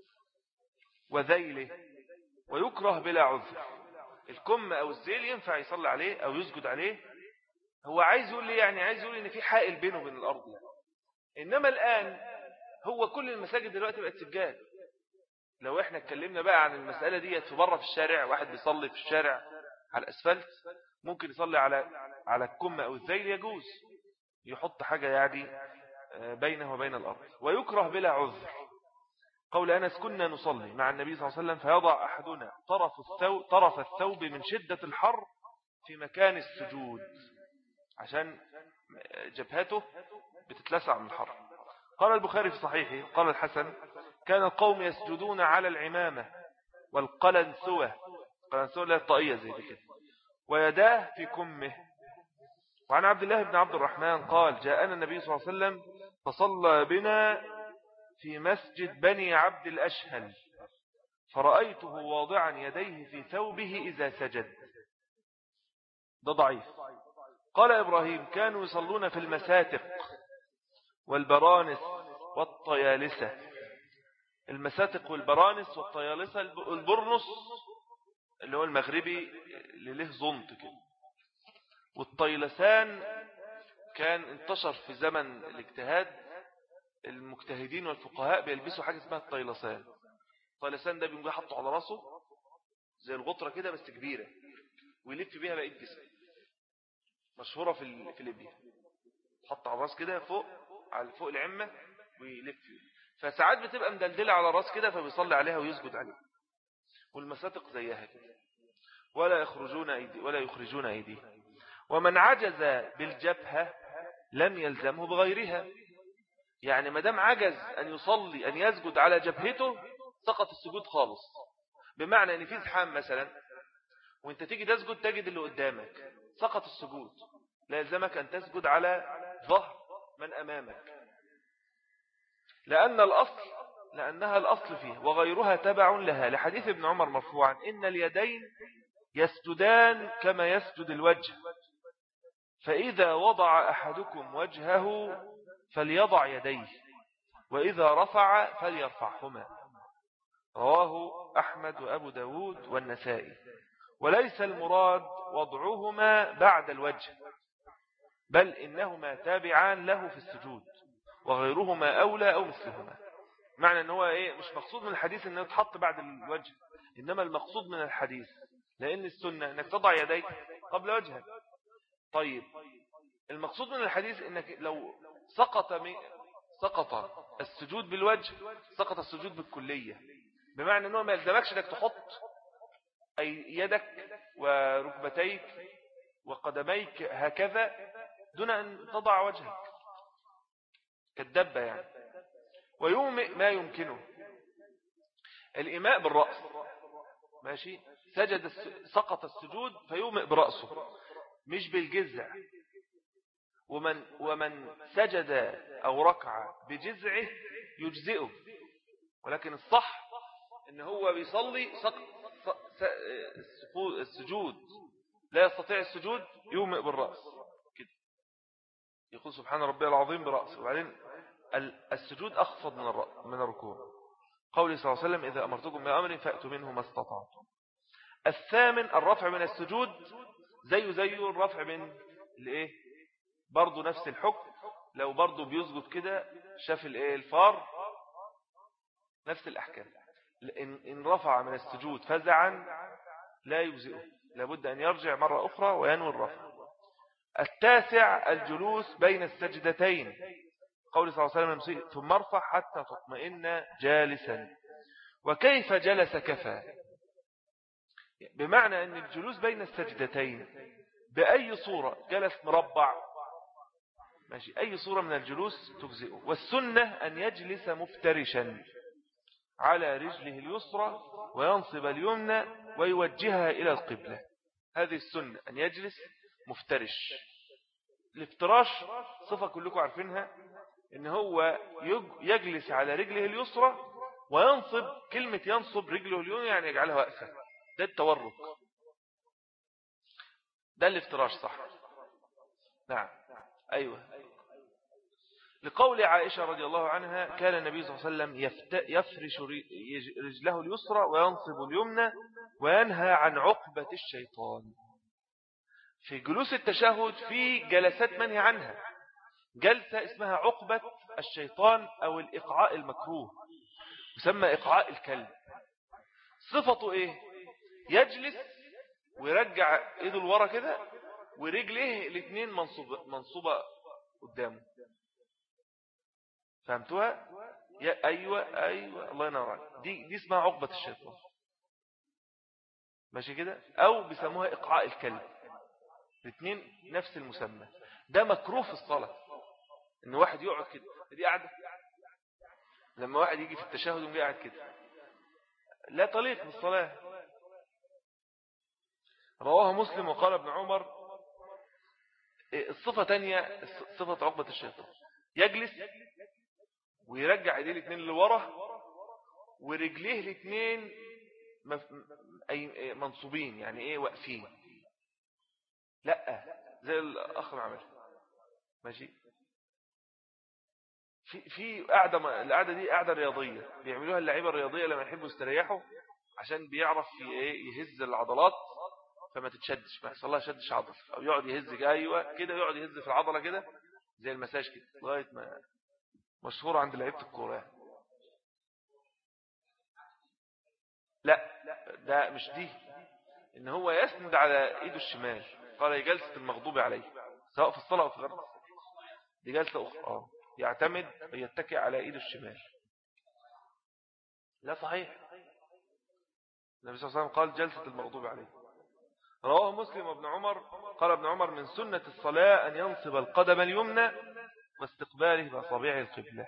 وذيله، ويكره بلا عذر. الكم أو الذيل ينفع يصلي عليه أو يسجد عليه. هو عايز يقول لي يعني عايز يقول إن في حائل بينه وبين الأرض يعني. إنما الآن هو كل المساجد دلوقتي بقت سجاد. لو احنا اتكلمنا بقى عن المسألة دي في بره في الشارع، واحد بيصلي في الشارع على الأسفلت، ممكن يصلي على على الكم أو الذيل، يجوز يحط حاجة يعني بينه وبين الأرض. ويكره بلا عذر. قول أنس كنا نصلي مع النبي صلى الله عليه وسلم فيضع أحدنا طرف الثوب, طرف الثوب من شدة الحر في مكان السجود عشان جبهته بتتلسع من الحر. قال البخاري في صحيحه قال الحسن كان القوم يسجدون على العمامة والقلنسوة، قلنسوة لا الطائية زي كده، ويداه في كمه. وعن عبد الله بن عبد الرحمن قال جاءنا النبي صلى الله عليه وسلم فصلى بنا في مسجد بني عبد الأشهل فرأيته واضعا يديه في ثوبه إذا سجد. ده ضعيف. قال إبراهيم كانوا يصلون في المساتق والبرانس والطيالسة. المساتق والبرانس والطيالسة، البرنس اللي هو المغربي اللي له زنط كده، والطيلسان كان انتشر في زمن الاجتهاد. المجتهدين والفقهاء بيلبسوا حاجة اسمها الطيلسان. الطيلسان ده بيقوم حطه على راسه زي الغطرة كده بس كبيرة، ويلف بيها بقية جسمه. مشهورة في في ليبيا، حط على الراس كده فوق على فوق العمة ويلف. فساعات بتبقى مدلدلة على الراس كده فبيصلي عليها ويسجد عليها. والمساتق زيها كده. ولا يخرجون أيدي ولا يخرجون أيديه. ومن عجز بالجبهة لم يلزمه بغيرها. يعني ما دام عجز أن يصلي أن يسجد على جبهته سقط السجود خالص. بمعنى أن في زحام مثلا وانت تيجي تسجد تجد اللي قدامك، سقط السجود. لا يلزمك أن تسجد على ظهر من أمامك، لأن الأصل لأنها الأصل فيه وغيرها تبع لها، لحديث ابن عمر مرفوعا إن اليدين يسجدان كما يسجد الوجه، فإذا وضع أحدكم وجهه فليضع يديه، وإذا رفع فليرفعهما. رواه أحمد وأبو داود والنسائي. وليس المراد وضعهما بعد الوجه، بل إنهما تابعان له في السجود، وغيرهما أولى أو مثلهما. معنى أنه إيه؟ مش مقصود من الحديث أنه يتحط بعد الوجه، إنما المقصود من الحديث لأن السنة أنك تضع يديك قبل وجهك. طيب المقصود من الحديث أنك لو سقط مي... سقط السجود بالوجه سقط السجود بالكلية، بمعنى أنه ما يلزمكش أنك تحط أي يدك وركبتيك وقدميك هكذا دون أن تضع وجهك كالدبة يعني. ويومئ ما يمكنه. الإيماء بالرأس ماشي، سجد سقط السجود فيومئ برأسه مش بالجزع. ومن, ومن سجد أو ركع بجزعه يجزئه، ولكن الصح إن هو بيصلي السجود لا يستطيع السجود يومئ بالرأس كده، يقول سبحان ربي العظيم برأسه. وبعدين السجود أخفض من من الركوع. قوله صلى الله عليه وسلم إذا أمرتكم بأمر فأتوا منه ما استطعتم. الثامن الرفع من السجود زي زي الرفع من الايه، برضو نفس الحكم. لو برضو بيسجد كده شاف الايه الفار، نفس الأحكام. إن رفع من السجود فزعا لا يجزئه، لابد أن يرجع مرة أخرى وينوي الرفع. التاسع الجلوس بين السجدتين. قول صلى الله عليه وسلم ثم ارفع حتى تطمئن جالسا. وكيف جلس كفى، بمعنى أن الجلوس بين السجدتين بأي صورة جلس مربع ماشي، أي صورة من الجلوس تجزئه. والسنة أن يجلس مفترشا على رجله اليسرى وينصب اليمنى ويوجهها إلى القبلة. هذه السنة أن يجلس مفترش. الافتراش صفة كلكم عارفينها، إن هو يجلس على رجله اليسرى وينصب. كلمة ينصب رجله اليمنى يعني يجعلها واقفة، ده التورك، ده الافتراش صح. نعم أيوة. لقول عائشة رضي الله عنها كان النبي صلى الله عليه وسلم يفرش رجله اليسرى وينصب اليمنى وينهى عن عقبة الشيطان. في جلوس التشهد في جلسات منهي عنها، جلسة اسمها عقبة الشيطان أو الإقعاء المكروه، يسمى إقعاء الكلب. صفته إيه؟ يجلس ويرجع إيده لورا كده ورجليه الاثنين منصوبة, منصوبة قدامه. فهمتوها؟ يا أيوة أيوة الله ينور عليك. دي, دي اسمها عقبة الشيطان، ماشي كده؟ أو بيسموها إقعاء الكلب، الاثنين نفس المسمى. ده مكروه في الصلاة، إن واحد يقعد كده. دي قاعدة لما واحد يجي في التشهد ويجي قاعد كده لا تليق بالصلاة. رواه مسلم. وقال ابن عمر الصفة تانية، صفة عقبة الشيطان، يجلس ويرجع ايديه الاثنين لورا ورجليه الاثنين منصوبين، يعني ايه؟ واقفين. لا زي الاخ ما عمل، ماشي. في في قاعده، القعده دي قاعده رياضيه بيعملوها اللعيبه الرياضيه لما يحبوا يستريحوا، عشان بيعرف ايه؟ يهز العضلات فما تتشدش، ما يحصل لها شدش عضل، او يقعد يهز ايوه كده، يقعد يهز في العضله كده زي المساج كده لغايه ما مشهور عند لعيبه الكوره. لا ده مش دي، ان هو يسند على ايده الشمال. قال جلسه المغضوب عليه، سواء في الصلاه او في غيرها. دي جلسه اخرى، اه يعتمد يتكئ على ايده الشمال. لا صحيح، النبي صلى الله عليه وسلم قال جلسه المغضوب عليه. رواه مسلم. وابن عمر قال ابن عمر من سنة الصلاة أن ينصب القدم اليمنى واستقباله بأصابعه القبلة.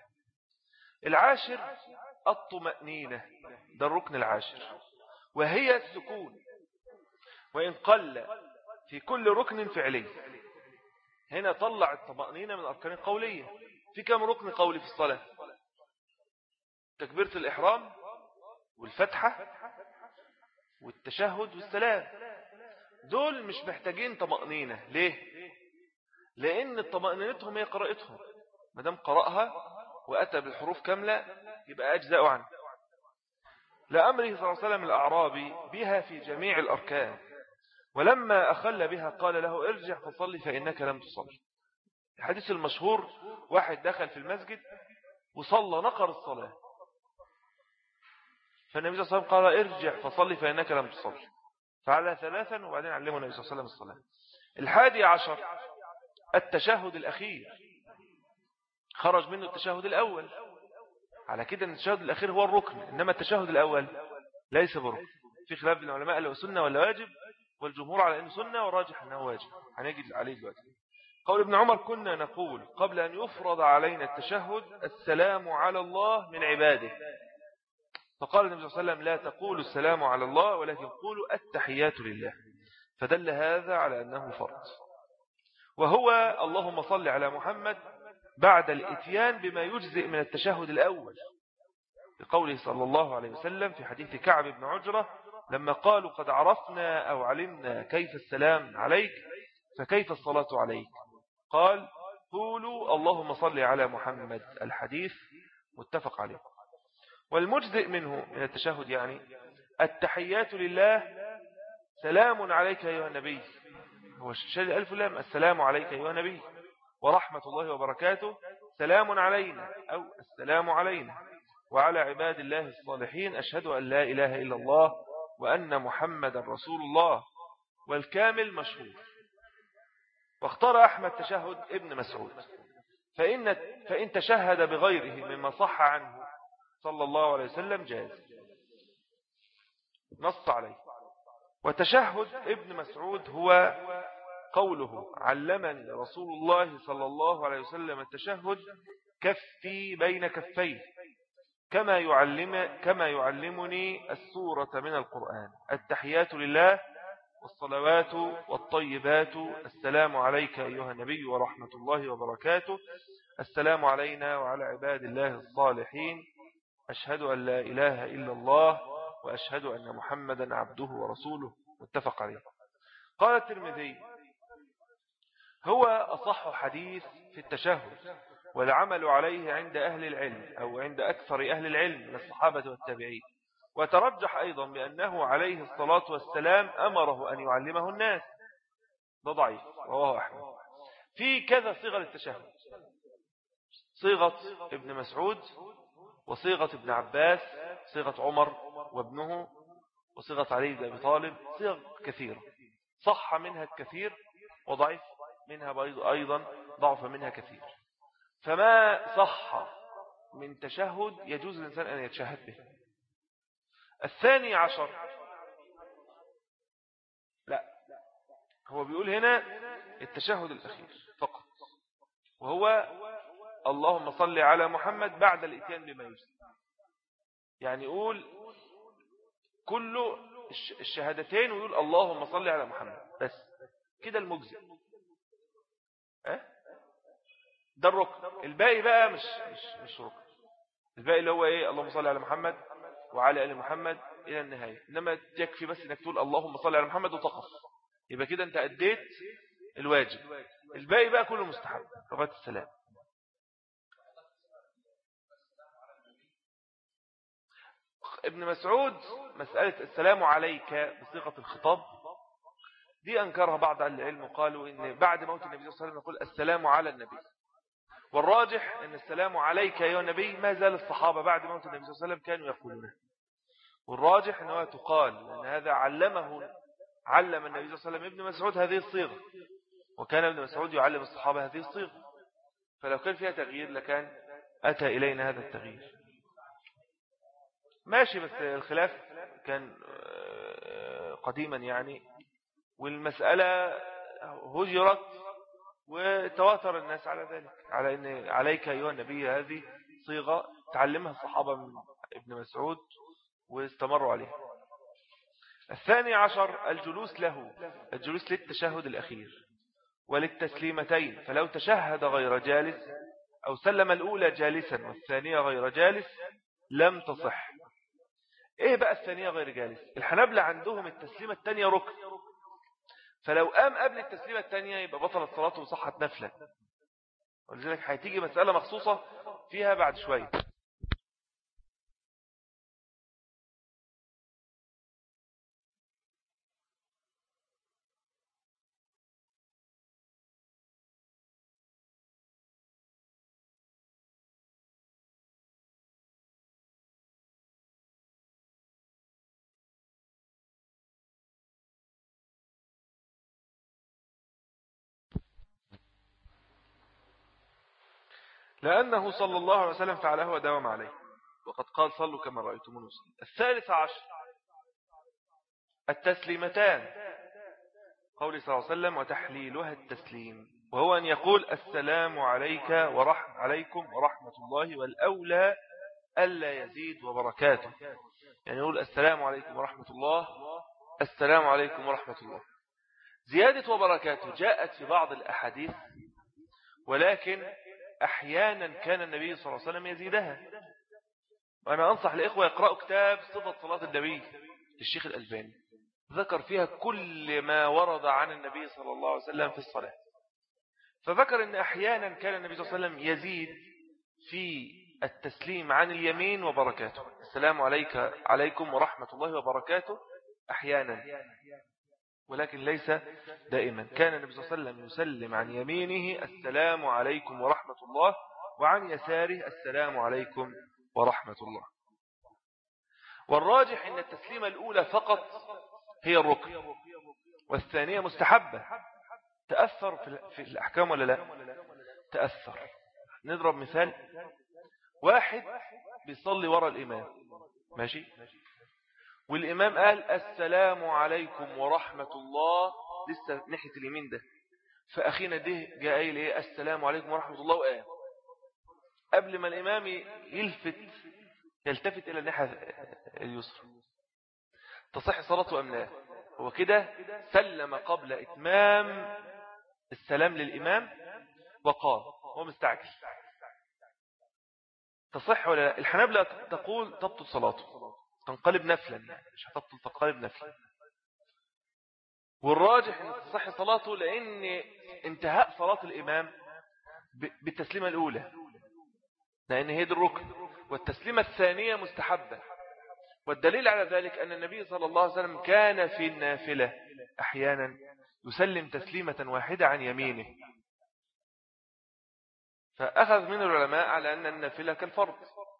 العاشر الطمأنينة، ده الركن العاشر، وهي السكون، وإن قل في كل ركن فعلي. هنا طلع الطمأنينة من أركان قولية. في كم ركن قولي في الصلاة؟ تكبيرة الإحرام والفتحة والتشهد والسلام. دول مش محتاجين طمأنينة. ليه؟ لأن الطمأنينتهم هي قراءتهم، مدام قرأها وأتى بالحروف كاملة يبقى أجزاء عنه. لأمره صلى الله عليه وسلم الأعرابي بها في جميع الأركان، ولما أخل بها قال له ارجع فصلي فإنك لم تصلي. الحديث المشهور، واحد دخل في المسجد وصلى نقر الصلاة، فالنبي صلى الله عليه وسلم قال ارجع فصلي فإنك لم تصلي، فعلى ثلاثا وبعدين علمه النبي صلى الله عليه وسلم الصلاة. الحادي عشر التشهد الأخير، خرج منه التشهد الأول، على كده ان التشهد الأخير هو الركن، إنما التشهد الأول ليس بركن. في خلاف بين العلماء هل هو سنة ولا واجب، والجمهور على أنه سنة والراجح أنه واجب. هنجد عليه دلوقتي. قول ابن عمر كنا نقول قبل أن يفرض علينا التشهد السلام على الله من عباده، فقال النبي صلى الله عليه وسلم لا تقولوا السلام على الله ولكن قولوا التحيات لله، فدل هذا على أنه فرض. وهو اللهم صل على محمد بعد الاتيان بما يجزئ من التشهد الأول، بقوله صلى الله عليه وسلم في حديث كعب بن عجرة لما قالوا قد عرفنا أو علمنا كيف السلام عليك فكيف الصلاة عليك، قال قولوا اللهم صل على محمد. الحديث متفق عليه. والمجزئ منه من التشهد يعني التحيات لله، سلام عليك أيها النبي، هو شهد ألف لام، السلام عليك أيها النبي ورحمة الله وبركاته، سلام علينا أو السلام علينا وعلى عباد الله الصالحين، أشهد أن لا إله إلا الله وأن محمد رسول الله. والكامل مشهور. واختار أحمد تشهد ابن مسعود، فإن, فإن تشهد بغيره مما صح عنه صلى الله عليه وسلم جاز، نص عليه. وتشهد ابن مسعود هو قوله علمني رسول الله صلى الله عليه وسلم التشهد كفي بين كفيه كما يعلم كما يعلمني السورة من القرآن، التحيات لله والصلوات والطيبات، السلام عليك أيها النبي ورحمة الله وبركاته، السلام علينا وعلى عباد الله الصالحين، أشهد أن لا إله إلا الله وأشهد أن محمدا عبده ورسوله. متفق عليه. قال الترمذي هو أصح حديث في التشهد، والعمل عليه عند أهل العلم أو عند أكثر أهل العلم من الصحابة والتابعين. وترجح أيضا بأنه عليه الصلاة والسلام أمره أن يعلمه الناس. ده ضعيف رواه أحمد. في كذا صيغة للتشهد: صيغة ابن مسعود، وصيغة ابن عباس، صيغة عمر وابنه، وصيغة علي بن أبي طالب. صيغ كثيرة صح منها الكثير وضعيف منها أيضا ضعف منها كثير. فما صح من تشهد يجوز الإنسان أن يتشهد به. الثاني عشر لا، هو بيقول هنا التشهد الأخير فقط، وهو اللهم صل على محمد بعد الاتيان بما يجزي. يعني يقول كل الشهادتين ويقول اللهم صل على محمد بس كده المجزي. أه؟ ده الركن. الباقي بقى مش مش مش ركن. الباقي اللي هو ايه؟ اللهم صل على محمد وعلى آل محمد إلى النهاية. إنما يكفي بس إنك تقول اللهم صل على محمد وتقف، يبقى كده أنت أديت الواجب. الباقي بقى كله مستحب لغاية السلام. ابن مسعود مسألة السلام عليك بصيغة الخطاب دي أنكرها بعض أهل العلم، وقالوا إن بعد موت النبي صلى الله عليه وسلم نقول السلام على النبي. والراجح أن السلام عليك أيها النبي ما زال الصحابة بعد موت النبي صلى الله عليه وسلم كانوا يقولونه. والراجح أنه تقال لأن هذا علمه علم النبي صلى الله عليه وسلم ابن مسعود هذه الصيغة، وكان ابن مسعود يعلم الصحابة هذه الصيغة، فلو كان فيها تغيير لكان أتى إلينا هذا التغيير. ماشي، بس الخلاف كان قديما يعني، والمسألة هجرت وتواتر الناس على ذلك، على أن عليك أيها النبي هذه صيغة تعلمها الصحابة من ابن مسعود واستمروا عليها. الثاني عشر الجلوس له، الجلوس للتشهد الأخير وللتسليمتين، فلو تشهد غير جالس أو سلم الأولى جالسا والثانية غير جالس لم تصح. إيه بقى الثانية غير جالس؟ الحنابلة عندهم التسليمة الثانية ركن، فلو قام قبل التسليمة الثانية يبقى بطلت صلاته وصحت نفلا، ولذلك هتيجي مسألة مخصوصة فيها بعد شوية. لأنه صلى الله عليه وسلم فعله وداوم عليه، وقد قال صلوا كما رأيتموني أصلي. الثالث عشر التسليمتان، قول صلى الله عليه وسلم وتحليلها التسليم، وهو أن يقول السلام عليك ورحمة عليكم ورحمة الله، والأولى ألا يزيد وبركاته، يعني يقول السلام عليكم ورحمة الله، السلام عليكم ورحمة الله. زيادة وبركاته جاءت في بعض الأحاديث، ولكن أحيانا كان النبي صلى الله عليه وسلم يزيدها. وأنا أنصح لإخوة يقرأوا كتاب صفة صلاة النبي للشيخ الألباني، ذكر فيها كل ما ورد عن النبي صلى الله عليه وسلم في الصلاة. فذكر أن أحيانا كان النبي صلى الله عليه وسلم يزيد في التسليم عن اليمين وبركاته، السلام عليك عليكم ورحمة الله وبركاته أحيانا، ولكن ليس دائما. كان النبي صلى الله عليه وسلم يسلم عن يمينه السلام عليكم ورحمة الله، وعن يساره السلام عليكم ورحمة الله. والراجح أن التسليمة الأولى فقط هي الركن، والثانية مستحبة. تأثر في الأحكام ولا لا؟ تأثر. نضرب مثال: واحد بيصلي وراء الإمام، ماشي، والإمام قال السلام عليكم ورحمة الله لسه ناحية اليمين ده، فأخينا ده جاء قايل ايه السلام عليكم ورحمة الله وقام قبل ما الإمام يلفت يلتفت إلى الناحية اليسرى، تصح صلاته أم لا؟ هو كده سلم قبل إتمام السلام للإمام وقام، هو مستعجل، تصح ولا لا؟ الحنابلة تقول تبطل صلاته، تنقلب نفلا، يعني مش هتبطل، تنقلب نفلا. والراجح أن تصح صلاته، لأن انتهاء صلاة الإمام بالتسليمة الأولى، لأن هي دي الركن، والتسليمة الثانية مستحبة. والدليل على ذلك أن النبي صلى الله عليه وسلم كان في النافلة أحيانا يسلم تسليمة واحدة عن يمينه، فأخذ من العلماء على أن النافلة كالفرض،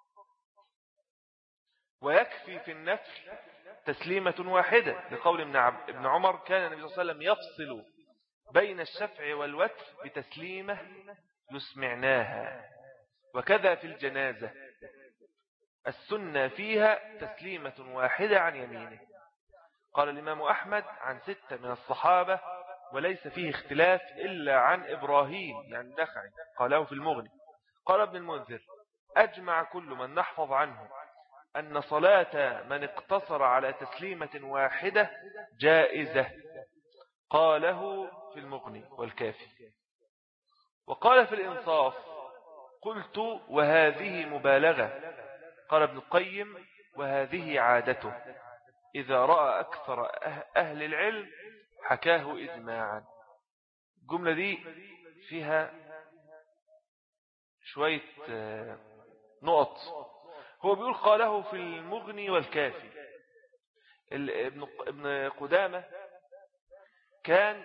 ويكفي في النفل تسليمة واحدة، لقول ابن عمر كان النبي صلى الله عليه وسلم يفصل بين الشفع والوتر بتسليمة يسمعناها. وكذا في الجنازة السنة فيها تسليمة واحدة عن يمينه. قال الإمام أحمد عن ستة من الصحابة وليس فيه اختلاف إلا عن إبراهيم يعني النخعي قاله في المغني. قال ابن المنذر أجمع كل من نحفظ عنه أن صلاة من اقتصر على تسليمة واحدة جائزة، قاله في المغني والكافي. وقال في الإنصاف قلت وهذه مبالغة. قال ابن القيم وهذه عادته، إذا رأى أكثر أهل العلم حكاه إجماعا. الجملة دي فيها شوية نقط. هو بيقول قاله في المغني والكافي. ابن قدامة كان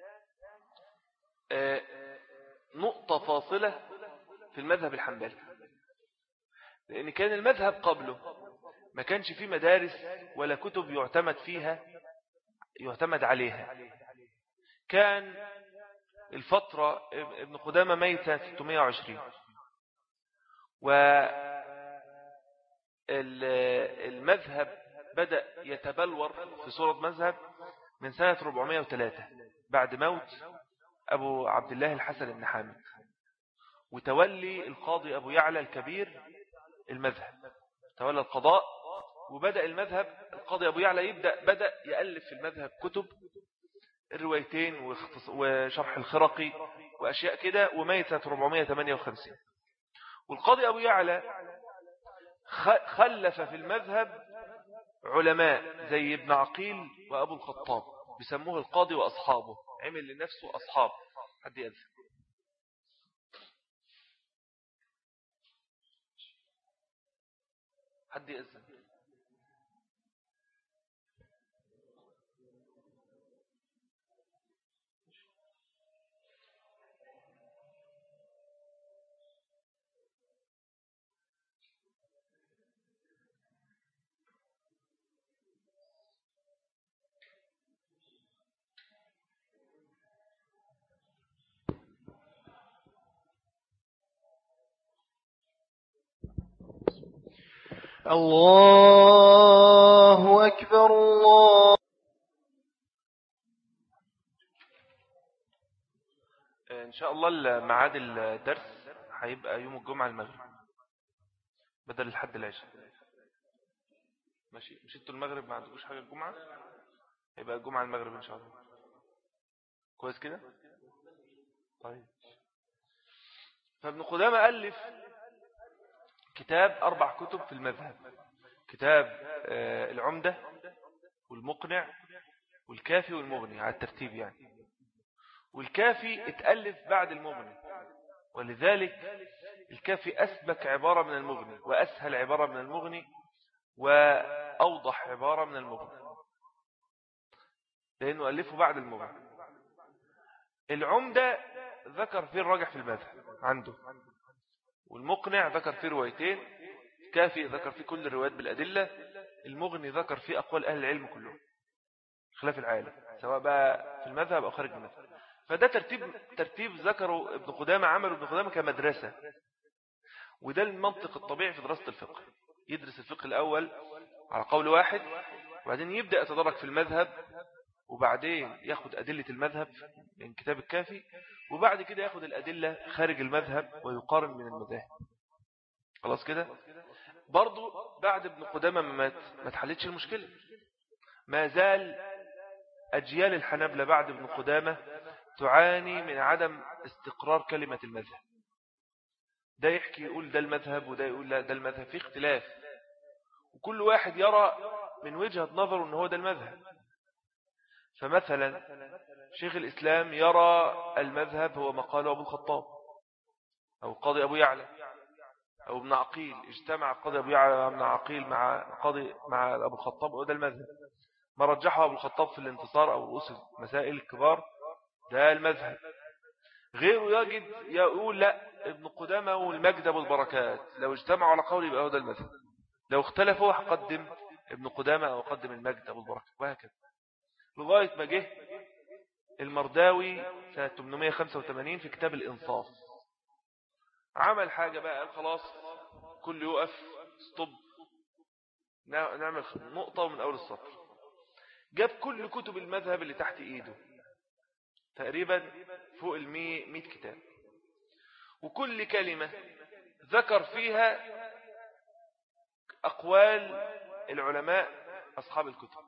نقطة فاصلة في المذهب الحنبلي، لأن كان المذهب قبله ما كانش فيه مدارس ولا كتب يعتمد فيها يعتمد عليها. كان الفترة ابن قدامة ميتة ستمائة وعشرين، والمذهب بدأ يتبلور في صورة مذهب من سنة أربعمائة وثلاثة بعد موت أبو عبد الله الحسن بن حامد، وتولي القاضي أبو يعلى الكبير المذهب، تولى القضاء. وبدأ المذهب القاضي أبو يعلى يبدأ بدأ يألف في المذهب كتب الروايتين وشرح الخرقي وأشياء كده، وميتة أربعمائة وثمانية وخمسين. والقاضي أبو يعلى خلف في المذهب علماء زي ابن عقيل وأبو الخطاب، بيسموه القاضي وأصحابه، عمل لنفسه أصحاب. حد يأذن؟ حد يأذن؟ الله أكبر. الله. إن شاء الله معاد الدرس هيبقى يوم الجمعة المغرب بدل الحد العشاء. ماشي؟ مش انتوا المغرب ما عندكوش حاجة الجمعة؟ هيبقى الجمعة المغرب إن شاء الله. كويس كده؟ طيب. فابن قدامة ألف كتاب أربع كتب في المذهب، كتاب العمدة والمقنع والكافي والمغني على الترتيب يعني. والكافي اتألف بعد المغني، ولذلك الكافي أسبك عبارة من المغني، وأسهل عبارة من المغني، وأوضح عبارة من المغني، لأنه ألفه بعد المغني. العمدة ذكر فيه الراجح في المذهب عنده، والمقنع ذكر فيه روايتين، الكافي ذكر فيه كل الروايات بالأدلة، المغني ذكر فيه أقوال أهل العلم كلهم خلاف العالم، سواء بقى في المذهب أو خارج المذهب. فده ترتيب ترتيب ذكره ابن قدامة، عمله ابن قدامة كمدرسة، وده المنطق الطبيعي في دراسة الفقه. يدرس الفقه الأول على قول واحد، وبعدين يبدأ يتدرج في المذهب، وبعدين ياخد أدلة المذهب من كتاب الكافي، وبعد كده ياخد الأدلة خارج المذهب ويقارن من المذاهب. خلاص كده؟ برضو بعد ابن قدامة ما مات ما تحلتش المشكلة، ما زال أجيال الحنابلة بعد ابن قدامة تعاني من عدم استقرار كلمة المذهب. ده يحكي يقول ده المذهب، وده يقول لا ده المذهب، في اختلاف، وكل واحد يرى من وجهة نظره أنه هو ده المذهب. فمثلا شيخ الإسلام يرى المذهب هو ما قاله أبو الخطاب أو القاضي أبو يعلى أو ابن عقيل اجتمع قاضي أبو يعلى ابن عقيل مع قاضي مع أبو الخطاب، وده المذهب. ما رجحه أبو الخطاب في الانتصار أو رؤوس المسائل الكبار ده المذهب. غيره يجد يقول لا، ابن قدامة والمجد والبركات لو اجتمعوا على قول يبقى هو ده المذهب، لو اختلفوا هقدم ابن قدامة أو أقدم المجد والبركات، وهكذا لغاية ما جه المرداوي سنة ثمانمائة وخمسة وثمانين في كتاب الإنصاف. عمل حاجة بقى، قال خلاص كل يقف ستوب، نعمل نقطة من أول السطر. جاب كل كتب المذهب اللي تحت إيده تقريبا فوق المئة كتاب، وكل كلمة ذكر فيها أقوال العلماء أصحاب الكتب.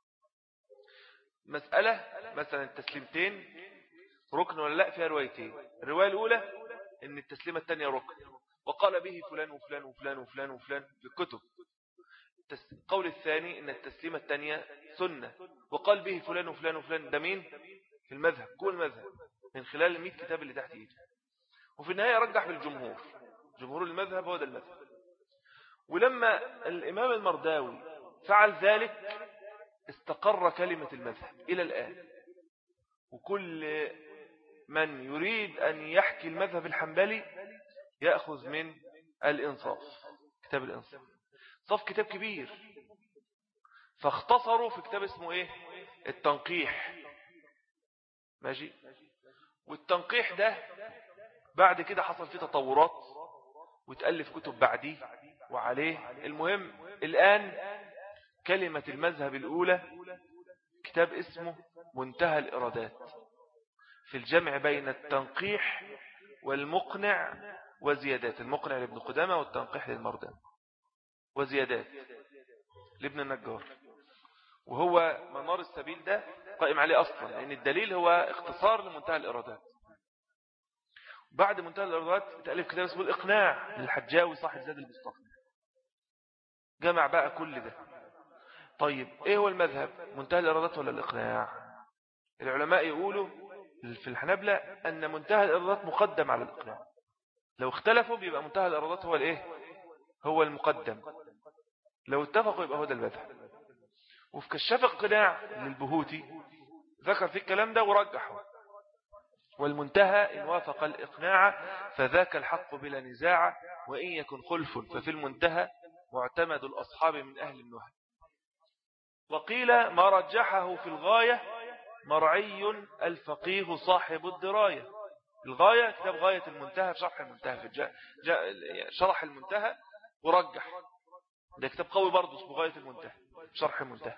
مسألة مثلا التسليمتين ركن ولا لا، فيها روايتين. الرواية الأولى إن التسليمة الثانية ركن، وقال به فلان وفلان وفلان وفلان وفلان في الكتب. القول الثاني إن التسليمة الثانية سنة، وقال به فلان وفلان وفلان. ده مين في المذهب؟ كل المذهب من خلال المئة كتاب اللي تحت ايده. وفي النهاية رجح بالجمهور، جمهور المذهب هو ده المذهب. ولما الإمام المرداوي فعل ذلك استقر كلمة المذهب إلى الآن. وكل من يريد أن يحكي المذهب الحنبلي يأخذ من الإنصاف، كتاب الإنصاف. صف كتاب كبير، فاختصروا في كتاب اسمه إيه؟ التنقيح. ماشي. والتنقيح ده بعد كده حصل فيه تطورات وتألف كتب بعديه وعليه. المهم الآن كلمة المذهب الأولى كتاب اسمه منتهى الإرادات في الجمع بين التنقيح والمقنع وزيادات. المقنع لابن قدامة والتنقيح للمردان، وزيادات لابن النجار. وهو منار السبيل ده قائم عليه أصلا، لأن الدليل هو اختصار لمنتهى الإرادات. بعد منتهى الإرادات تألف كتاب اسمه الإقناع للحجاوي صاحب زاد المستقنع، جمع بقى كل ده. طيب ايه هو المذهب، منتهى الإرادات ولا الإقناع؟ العلماء يقولوا في الحنابلة أن منتهى الإرادات مقدم على الإقناع. لو اختلفوا بيبقى منتهى الإرادات هو الايه، هو المقدم. لو اتفقوا يبقى هو ده المذهب. وفي كشاف القناع للبهوتي ذكر في الكلام ده ورجحه. والمنتهى إن وافق الإقناع فذاك الحق بلا نزاع، وإن يكن خلف ففي المنتهى معتمد الأصحاب من أهل النهى. وقيل ما رجحه في الغاية مرعي الفقيه صاحب الدراية. الغاية كتاب غاية المنتهى في شرح المنتهى، في جاء جاء شرح المنتهى ورجح. ده كتاب قوي برضه اسمه غاية المنتهى شرح المنتهى.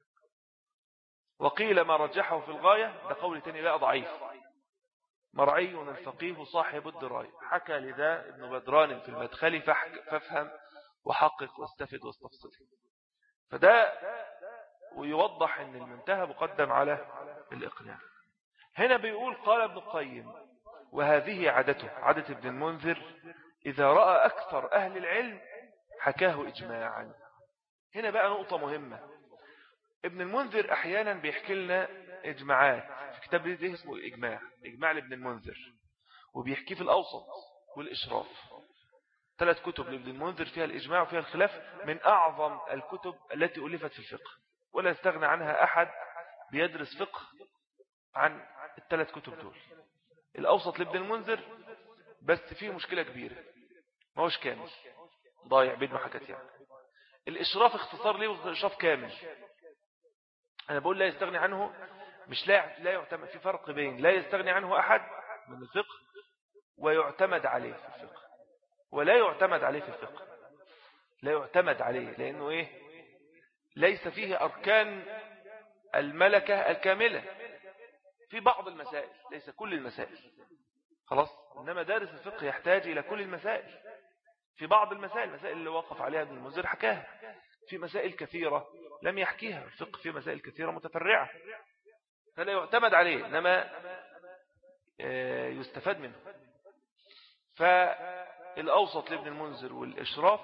وقيل ما رجحه في الغاية ده قول تاني بقى ضعيف، مرعي الفقيه صاحب الدراية. حكى لذا ابن بدران في المدخل فافهم وحقق واستفد واستفصل. فده ويوضح ان المنتهى مقدم على الإقناع. هنا بيقول قال ابن القيم وهذه عادته، عادة ابن المنذر إذا رأى أكثر أهل العلم حكاه إجماعا. هنا بقى نقطة مهمة. ابن المنذر أحيانا بيحكي لنا إجماعات في كتاب ده اسمه الإجماع، إجماع لابن المنذر، وبيحكي في الأوسط والإشراف. ثلاث كتب لابن المنذر فيها الإجماع وفيها الخلاف، من أعظم الكتب التي ألفت في الفقه، ولا يستغنى عنها أحد بيدرس فقه عن الثلاث كتب دول. الأوسط لابن المنذر بس فيه مشكلة كبيرة، ما هوش كامل، ضايع بين محكات يعني. الإشراف اختصار ليه وإشراف كامل. أنا بقول لا يستغني عنه، مش لا لا يعتمد، في فرق بين لا يستغني عنه أحد من الفقه ويعتمد عليه في الفقه. ولا يعتمد عليه في الفقه، لا يعتمد عليه لأنه إيه، ليس فيه أركان الملكة الكاملة في بعض المسائل، ليس كل المسائل خلاص. إنما دارس الفقه يحتاج إلى كل المسائل. في بعض المسائل، المسائل اللي وقف عليها ابن المنذر حكاها، في مسائل كثيرة لم يحكيها. الفقه في مسائل كثيرة متفرعة فلا يعتمد عليه، إنما يستفاد منه. فالأوسط لابن المنذر والإشراف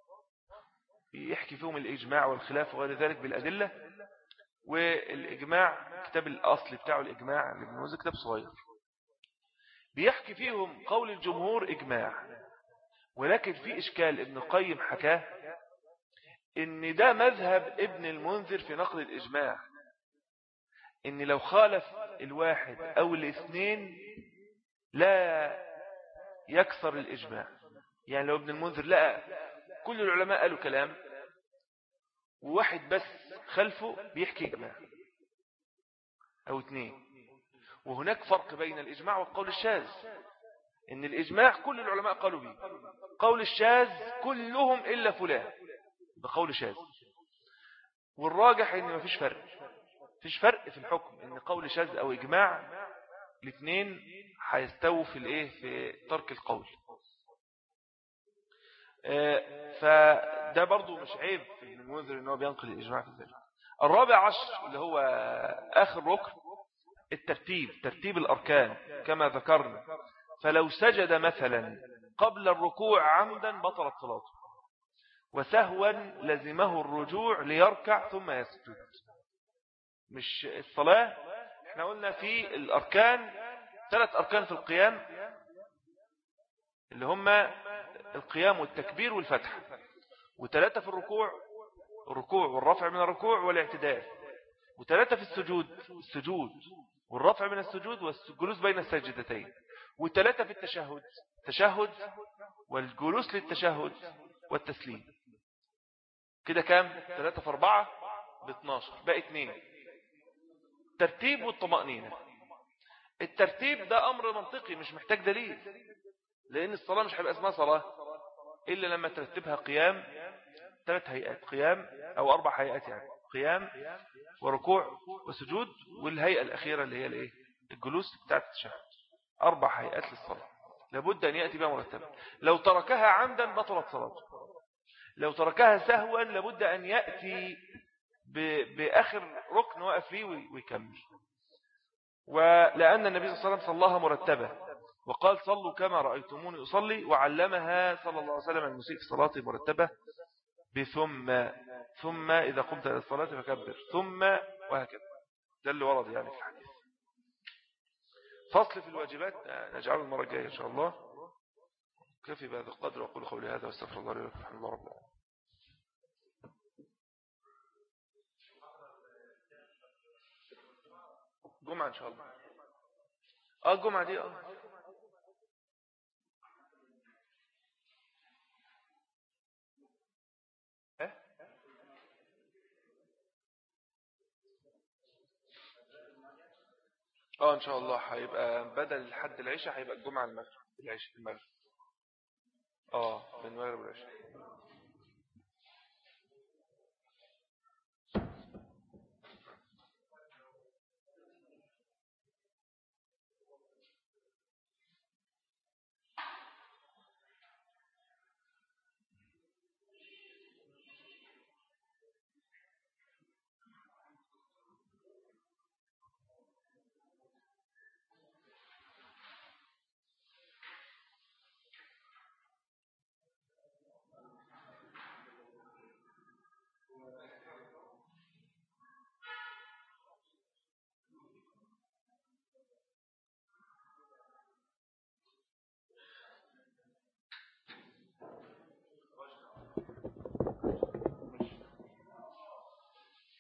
يحكي فيهم الإجماع والخلاف وغير ذلك بالأدلة. والإجماع كتاب الأصل بتاعه الإجماع لابن المنذر كتاب صغير بيحكي فيهم قول الجمهور إجماع، ولكن في إشكال ابن القيم حكاه إن ده مذهب ابن المنذر في نقل الإجماع، إن لو خالف الواحد أو الاثنين لا يكسر الإجماع. يعني لو ابن المنذر لقى كل العلماء قالوا كلام وواحد بس خلفه بيحكي إجماع أو اثنين، وهناك فرق بين الإجماع والقول الشاذ، إن الإجماع كل العلماء قالوا به، قول الشاذ كلهم إلا فلان بقول شاذ. والراجح إن ما فيش فرق، فيش فرق في الحكم، إن قول شاذ أو إجماع الاثنين هيستووا في الإيه في ترك القول. فده برضو مش عيب في ابن المنذر إنه بينقل الإجماع في ذلك. الرابع عشر اللي هو آخر ركن الترتيب، ترتيب الأركان كما ذكرنا. فلو سجد مثلا قبل الركوع عمدا بطلت صلاته، وسهوا لزمه الرجوع ليركع ثم يسجد. مش الصلاة، احنا قلنا في الأركان ثلاث أركان في القيام اللي هم القيام والتكبير والفتح، وثلاثة في الركوع، الركوع والرفع من الركوع والاعتدال، وثلاثة في السجود، السجود والرفع من السجود والجلوس بين السجدتين، وثلاثة في التشهد، التشهد والجلوس للتشهد والتسليم. كده كام؟ ثلاثة في أربعة باثناشر، باقي اثنين. ترتيب والطمأنينة. الترتيب ده أمر منطقي مش محتاج دليل، لأن الصلاة مش هيبقى اسمها صلاة إلا لما ترتبها قيام، ثلاث هيئات قيام أو أربع هيئات، يعني قيام وركوع وسجود، والهيئة الأخيرة اللي هي الايه الجلوس بتاعت التشهد. أربع هيئات للصلاة لابد أن يأتي بها مرتبا. لو تركها عمدا بطلت صلاته، لو تركها سهوا لابد أن يأتي بآخر ركن وقف فيه ويكمل. ولأن النبي صلى الله عليه وسلم صلاها مرتبة وقال صلوا كما رأيتموني أصلي، وعلمها صلى الله عليه وسلم المسيء في صلاته مرتبة بثم، ثم إذا قمت إلى الصلاة فكبر، ثم، وهكذا. ده اللي ورد يعني في الحديث. فصل في الواجبات نجعله المرة الجاية إن شاء الله. كفي بهذا القدر، وأقول قولي هذا واستغفر الله لي ولكم. الحمد لله رب العالمين. جمعة إن شاء الله. اه الجمعة دي اه اه ان شاء الله هيبقى بدل لحد العشاء هيبقى الجمعة المغرب، العشاء المغرب اه بين المغرب والعشاء.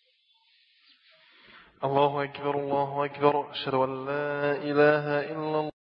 الله أكبر الله أكبر، أشهد أن لا إله إلا الله.